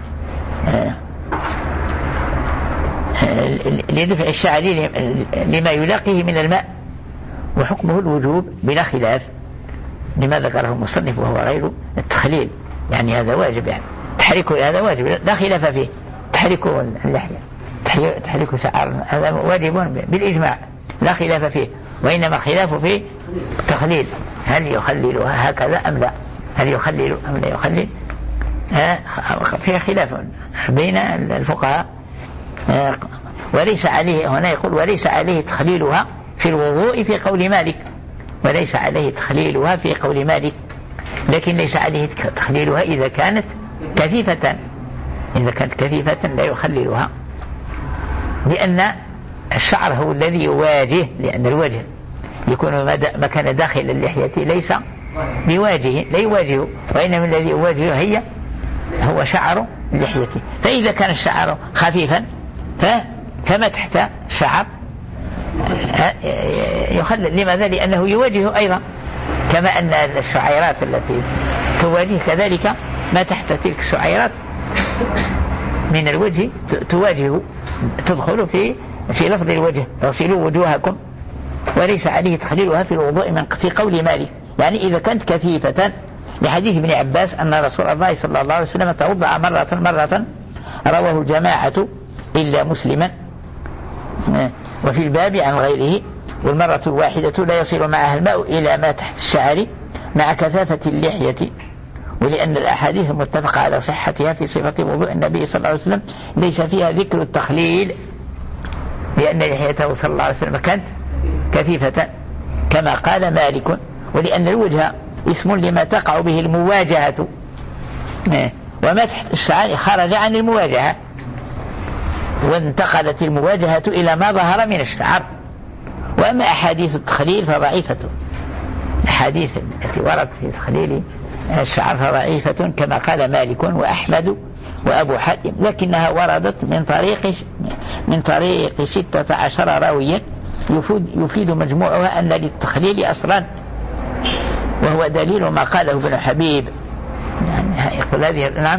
Speaker 1: لدفع الشعر لما يلاقيه من الماء. وحكمه الوجوب بلا خلاف لما ذكره المصنف، وهو غير التخليل، يعني هذا واجب، يعني تحريكه هذا واجب لا خلاف فيه، تحريكه اللحية تحريك شعر هذا واجب بالإجماع لا خلاف فيه، وإنما خلاف فيه تخليل، هل يخللها هكذا أم لا، هل يخلل أم لا يخلل، فيه خلاف بين الفقهاء. وليس عليه، هنا يقول وليس عليه تخليلها في الوضوء في قول مالك، وليس عليه تخليلها في قول مالك، لكن ليس عليه تخليلها إذا كانت كثيفة، إذا كانت كثيفة لا يخللها، لأن الشعر هو الذي يواجه، لأن الوجه يكون مكان داخل اللحية ليس بواجه لا يواجه، وإنما الذي يواجه هي هو شعر اللحية. فإذا كان الشعر خفيفا فما تحت الشعر يخلل، لماذا؟ لأنه يواجه أيضا، كما أن الشعيرات التي تواجه كذلك ما تحت تلك الشعيرات من الوجه تواجه، تدخل في في لفظ الوجه، اغسلوا وجوهكم، وليس عليه تخليلها في الوضوء من في قول مالك، يعني إذا كانت كثيفة، لحديث ابن عباس أن رسول الله صلى الله عليه وسلم توضأ مرة مرة، رواه الجماعة إلا مسلما، وفي الباب عن غيره، والمرة الواحدة لا يصل معها الماء إلى ما تحت الشعر مع كثافة اللحية، ولأن الأحاديث المتفقة على صحتها في صفة وضوء النبي صلى الله عليه وسلم ليس فيها ذكر التخليل، لأن لحيته صلى الله عليه وسلم كانت كثيفة كما قال مالك، ولأن الوجه اسم لما تقع به المواجهة، وما تحت الشعر خرج عن المواجهة، وانتقلت المواجهة إلى ما ظهر من الشعر. وأما أحاديث التخليل فضعيفة، الأحاديث التي وردت في تخليل الشعر فضعيفة كما قال مالك وأحمد وأبو حاتم، لكنها وردت من طريق من طريق ستة عشر راويا يفيد, يفيد مجموعها أن للتخليل أصلا، وهو دليل ما قاله ابن حبيب. يعني يقول هذه نعم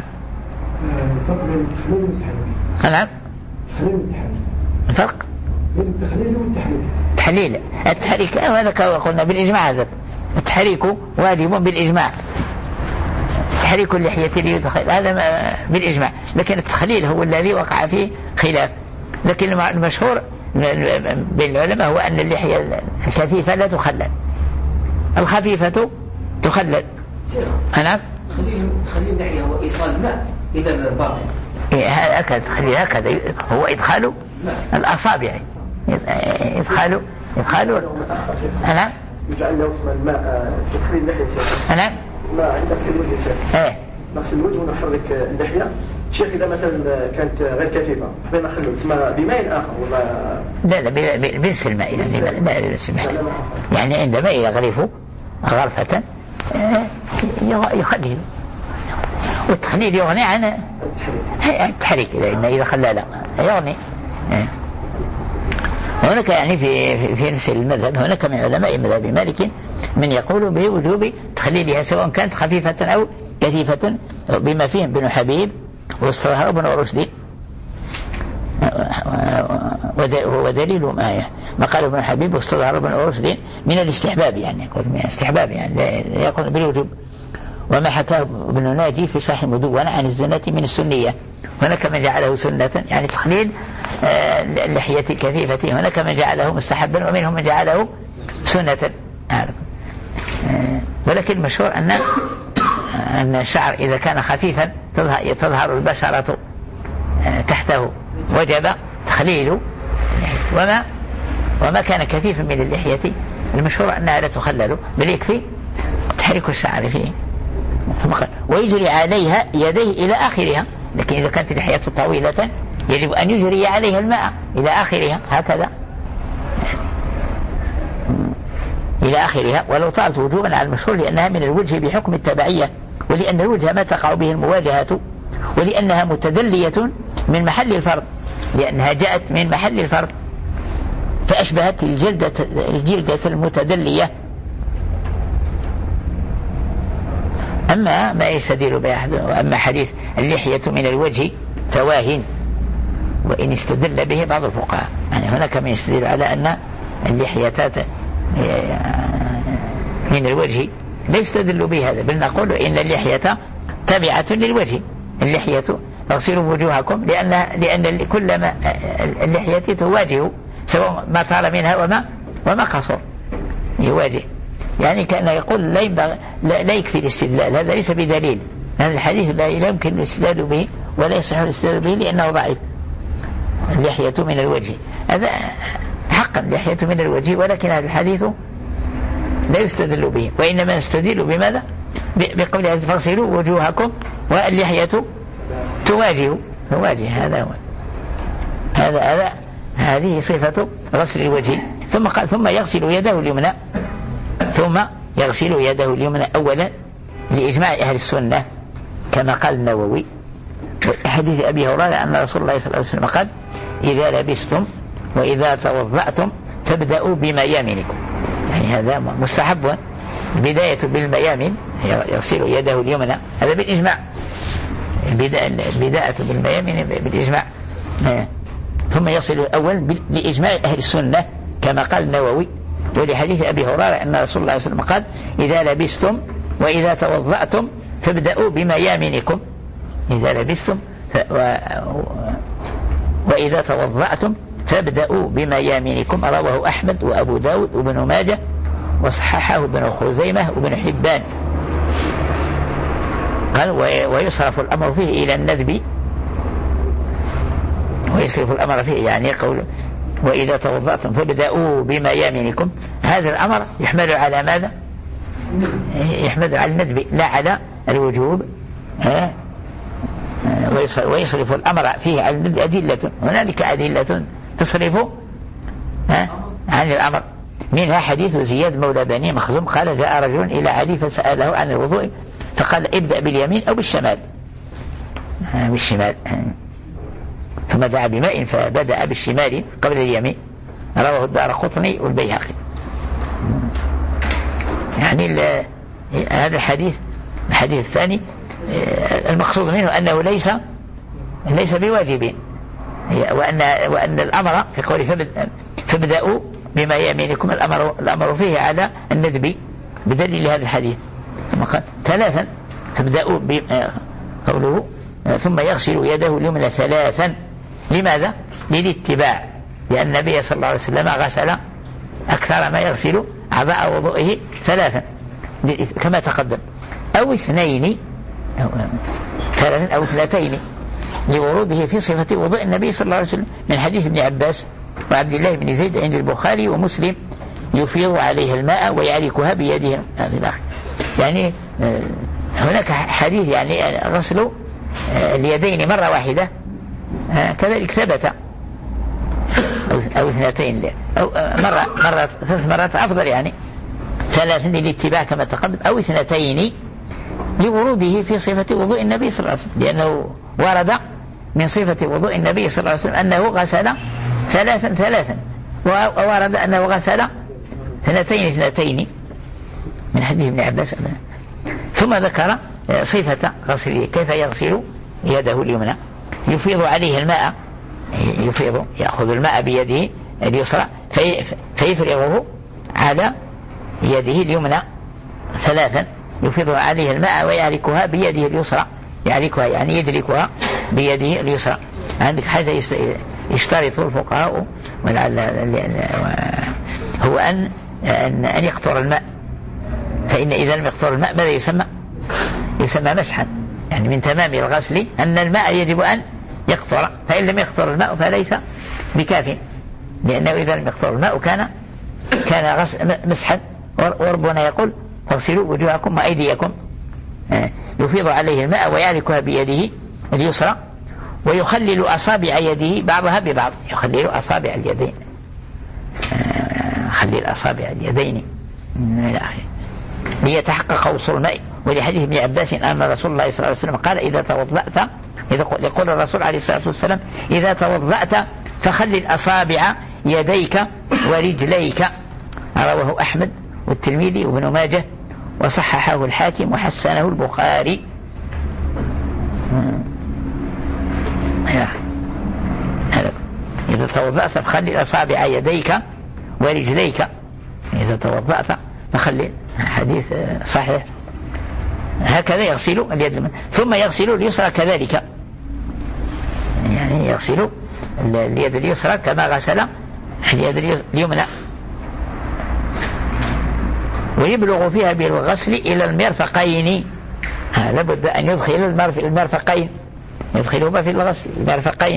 Speaker 1: نعم الفرق بين التخليل والتحريك. التحليل التحريك هذا كما قلنا بالإجماع، هذا التحريك واجب بالإجماع، تحريك اللحية ليدخل هذا بالإجماع، لكن التخليل هو الذي وقع فيه خلاف. لكن المشهور بين العلماء هو أن اللحية الكثيفة لا تخلل، الخفيفة تخلل. نعم
Speaker 5: تخليل اللحية هو إيصال الماء إلى الباطن،
Speaker 1: هكذا تخليل، هكذا هو إدخال الأصابع، إدخال إدخال أنا
Speaker 4: يجعل له اسم الماء تخليل اللحية.
Speaker 1: أنا
Speaker 4: ما عندك في الوجه يا شيخ؟
Speaker 1: إيه
Speaker 4: نغسل الوجه ونحرك اللحية. شيخ إذا مثلا كانت غير كثيفة حبينا نخلو اسمها بماء آخر ولا
Speaker 1: لا لا بنفس الماء، يعني لا بنفس الماء، يعني عندما يغرف غرفة يخلل، والتخليل يغني عن التحريك إذا خلل يغني. هناك يعني في في نفس المذهب هناك من علماء مذهب مالك من يقول بوجوب تخليلها سواء كانت خفيفة أو كثيفة، بما فيهم ابن حبيب واستظهر ابن رشد، ودليل ما ما قال ابن حبيب واستظهر ابن رشد من الاستحباب، يعني يقول من الاستحباب يعني لا يقول بالوجوب. وما حكاه ابن ناجي في صحيح المدونة عن الزنة من السنية، هناك من جعله سنة يعني تخليل اللحية كثيفة، هناك من جعله مستحبا ومنهم من جعله سنة. ولكن المشهور أن أن الشعر إذا كان خفيفا تظهر البشرة تحته وجب تخليله، وما وما كان كثيفا من اللحية المشهور أنها لا تخلل، بل يكفي تحريك الشعر فيه ويجري عليها يديه إلى آخرها. لكن إذا كانت اللحية طويلة يجب أن يجري عليها الماء إلى آخرها هكذا إلى آخرها، ولو طالت وجوبا على المشهور لأنها من الوجه بحكم التبعية، ولأن الوجه ما تقع به المواجهة، ولأنها متدلية من محل الفرض، لأنها جاءت من محل الفرض فأشبهت الجلدة, الجلدة المتدلية. أما ما يستدل به، وأما حديث اللحية من الوجه فواهن، وإن استدل به بعض الفقهاء، يعني هناك من يستدل على أن اللحية من الوجه لا يستدل به هذا، بل نقول إن اللحية تابعة للوجه، اللحية اغسلوا وجوهكم لأن لأن كل ما اللحية تواجه سواء ما طال منها وما وما قصر يواجه، يعني كان يقول لا ينبغي لا يكفي الاستدلال، هذا ليس بدليل، هذا الحديث لا يمكن الاستدلال به ولا يصح الاستدلال به لأنه ضعيف. اللحية من الوجه هذا حقا اللحية من الوجه، ولكن هذا الحديث لا يستدل به، وإنما نستدل بماذا؟ بقول هذا فاغسلوا وجوهكم واللحية تواجه تواجه هذا هو هذا هذا هذه صفة غسل الوجه. ثم قال ثم يغسل يده اليمنى، ثم يغسل يده اليمنى أولا لإجماع أهل السنة كما قال النووي حديث أبي هريرة أن رسول الله صلى الله عليه وسلم قال إذا لبستم وإذا توضأتم فابدأوا بميامنكم، يعني هذا مستحب، البداية بالميامن يغسل يده اليمنى هذا بالإجماع، البداية بالميامن بالإجماع. ثم يصل الأول لإجماع أهل السنة كما قال النووي، ولحديث أبي هريرة أن رسول الله صلى الله عليه وسلم قال إذا لبستم وإذا توضأتم فابدأوا بميامنكم، إذا لبستم ف... و... وإذا توضأتم فابدأوا بميامنكم، رواه أحمد وأبو داود وابن ماجه وصححه ابن خزيمة وابن حبان. قال ويصرف الأمر فيه إلى الندب، ويصرف الأمر فيه يعني يقول وإذا توضأتم فابدأوا بميامنكم، هذا الأمر يحمل على ماذا؟ يحمل على الندب لا على الوجوب. ويصرف الأمر فيه على الندب أدلة، هنالك أدلة تصرف عن الأمر، منها حديث زياد مولى بني مخزوم قال جاء رجل إلى علي فسأله عن الوضوء فقال ابدأ باليمين أو بالشمال، بالشمال، ثم دعا بماء فبدأ بالشمال قبل اليمين. رواه الدارقطني والبيهقي. يعني هذا الحديث الحديث الثاني المقصود منه أنه ليس ليس بواجب، وأن وأن الأمر في قوله فابدأوا بما يمينكم الأمر الأمر فيه على الندب بدليل هذا الحديث. ثم قال ثلاثا فابدأوا قوله ثم يغسل يده اليمنى ثلاثا. لماذا؟ للاتباع، لأن النبي صلى الله عليه وسلم غسل أكثر ما يغسل أعضاء وضوئه ثلاثا كما تقدم، أو اثنين أو ثلاثا أو اثنتين لوروده في صفة وضوء النبي صلى الله عليه وسلم من حديث ابن عباس وعبد الله بن زيد عند البخاري ومسلم يفيض عليها الماء ويعركها بيده. هذه الآخر يعني هناك حديث يعني غسل اليدين مرة واحدة كذلك ثبت، أو اثنتين أو مرة مرة ثلاث مرات أفضل، يعني ثلاث للاتباع كما تقدم، أو اثنتين لوروده في صفة وضوء النبي صلى الله عليه وسلم، لأنه ورد من صفة وضوء النبي صلى الله عليه وسلم أنه غسل ثلاثا ثلاثا، وورد أنه غسل اثنتين اثنتين من حديث ابن عباس. ثم ذكر صفة غسله كيف يغسل يده اليمنى، يفيض عليه الماء، يفيض يأخذ الماء بيده اليسرى فيفرغه على يده اليمنى ثلاثا، يفيض عليه الماء ويعركها بيده اليسرى، يعركها يعني يدركها بيده اليسرى. عندك حاجة يشترط الفقهاء هو أن أن يقطر الماء، فإن إذا لم يقطر الماء ماذا يسمى؟ يسمى مسحا، يعني من تمام الغسل أن الماء يجب أن يقطر، فإن لم يقطر الماء فليس بكاف، لأنه إذا لم يقطر الماء كان كان مسحا. وربنا يقول فاغسلوا وجوهكم وأيديكم، يفيض عليه الماء ويعركها بيده اليسرى ويخلل أصابع يده بعضها ببعض، يخلل أصابع اليدين، يخلل أصابع اليدين إلى آخره ليتحقق وصول الماء. ولحديث ابن عباس أن رسول الله صلى الله عليه وسلم قال إذا توضأت، يقول الرسول عليه الصلاة والسلام إذا توضأت فخلل أصابع يديك ورجليك. رواه أحمد والترمذي وابن ماجه وصححه الحاكم وحسنه البخاري. إذا توضأت فخلل أصابع يديك ورجليك، إذا توضأت فخلل، حديث صحيح. هكذا يغسل اليد، ثم يغسل اليسرى كذلك، يعني يغسل اليد اليسرى كما غسل اليد اليمنى، ويبلغ فيها بالغسل إلى المرفقين. لابد أن يدخل المرفقين، يدخلهما في الغسل المرفقين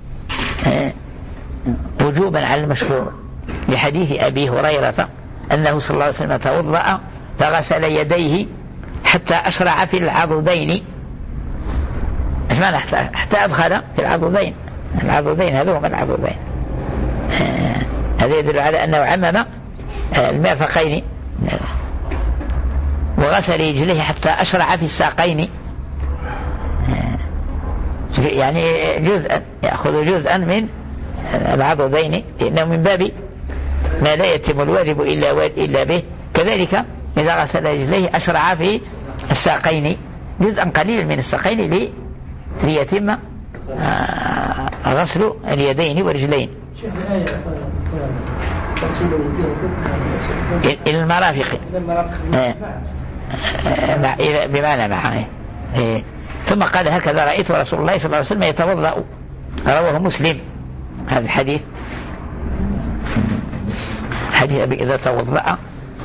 Speaker 1: وجوبا على المشهور، لحديث أبي هريرة أنه صلى الله عليه وسلم توضأ فغسل يديه حتى أشرع في العضدين. ايش معنى حتى, حتى أدخل في العضدين؟ العضدين هذو هما العضدين. هذا يدل على أنه عمم المرفقين. وغسل رجليه حتى أشرع في الساقين، يعني جزءا يأخذ جزءا من العضدين، لأنه من باب ما لا يتم الواجب إلا إلا به. كذلك إذا غسل رجليه أشرع في الساقين جزءا قليلا من الساقين ليتم غسل اليدين والرجلين إلى المرافق بمعنى معه. ثم قال هكذا رأيت رسول الله صلى الله عليه وسلم يتوضأ. رواه مسلم هذا الحديث، حديث أبي إذا توضأ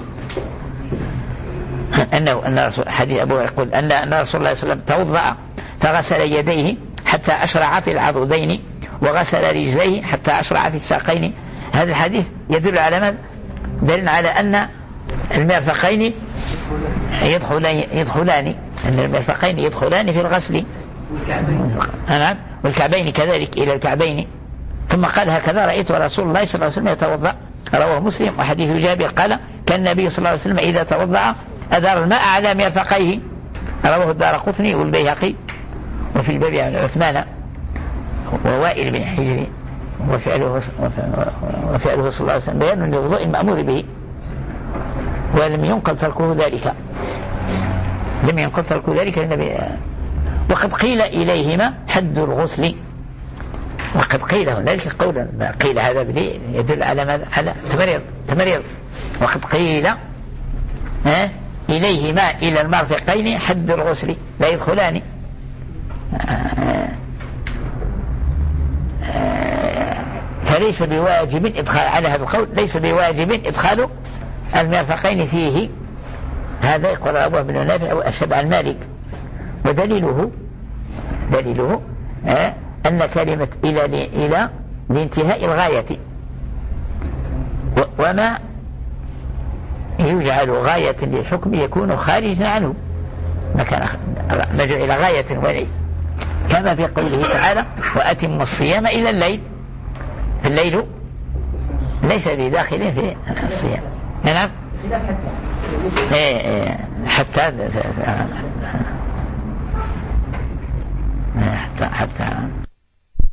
Speaker 1: أنه أن رسول حديث أبو يقول أن أن رسول الله صلى الله عليه وسلم توضأ فغسل يديه حتى أشرع في العضدين وغسل رجليه حتى أشرع في الساقين. هذا الحديث يدل على ماذا؟ دل على أن المرفقين يدخلان يدخلان أن المرفقين يدخلان في الغسل، نعم، والكعبين كذلك إلى الكعبين. ثم قال هكذا رأيت رسول الله صلى الله عليه وسلم يتوضأ. رواه مسلم. وحديث جابر قال كان النبي صلى الله عليه وسلم إذا توضأ أدار الماء على مرفقيه. رواه الدارقطني والبيهقي وفي الباب عن عثمان ووائل بن حجر وفعله, وفعله صلى الله عليه وسلم بيان للوضوء المأمور به، ولم ينقل تركه ذلك، لم ينقل تركه ذلك للنبي. وقد قيل إليهما حد الغسل، وقد قيل ذلك قولا، قيل هذا يدل على ماذا؟ على تمريض تمريض وقد قيل ها إليهما إلى المرفقين حد الغسل لا يدخلان. فليس بواجب إدخال، على هذا القول ليس بواجب إدخال المرفقين فيه. هذا يقول أبو بن نافع وأشهب عن مالك. ودليله دليله آه أن كلمة إلى إلى لانتهاء الغاية، وما يجعل غاية للحكم يكون خارجا عنه، ما كان ما جعل غاية ولي، كما في قوله تعالى وأتم الصيام إلى الليل، الليل ليس بداخل في الصيام. نعم حتى حتى حتى, حتى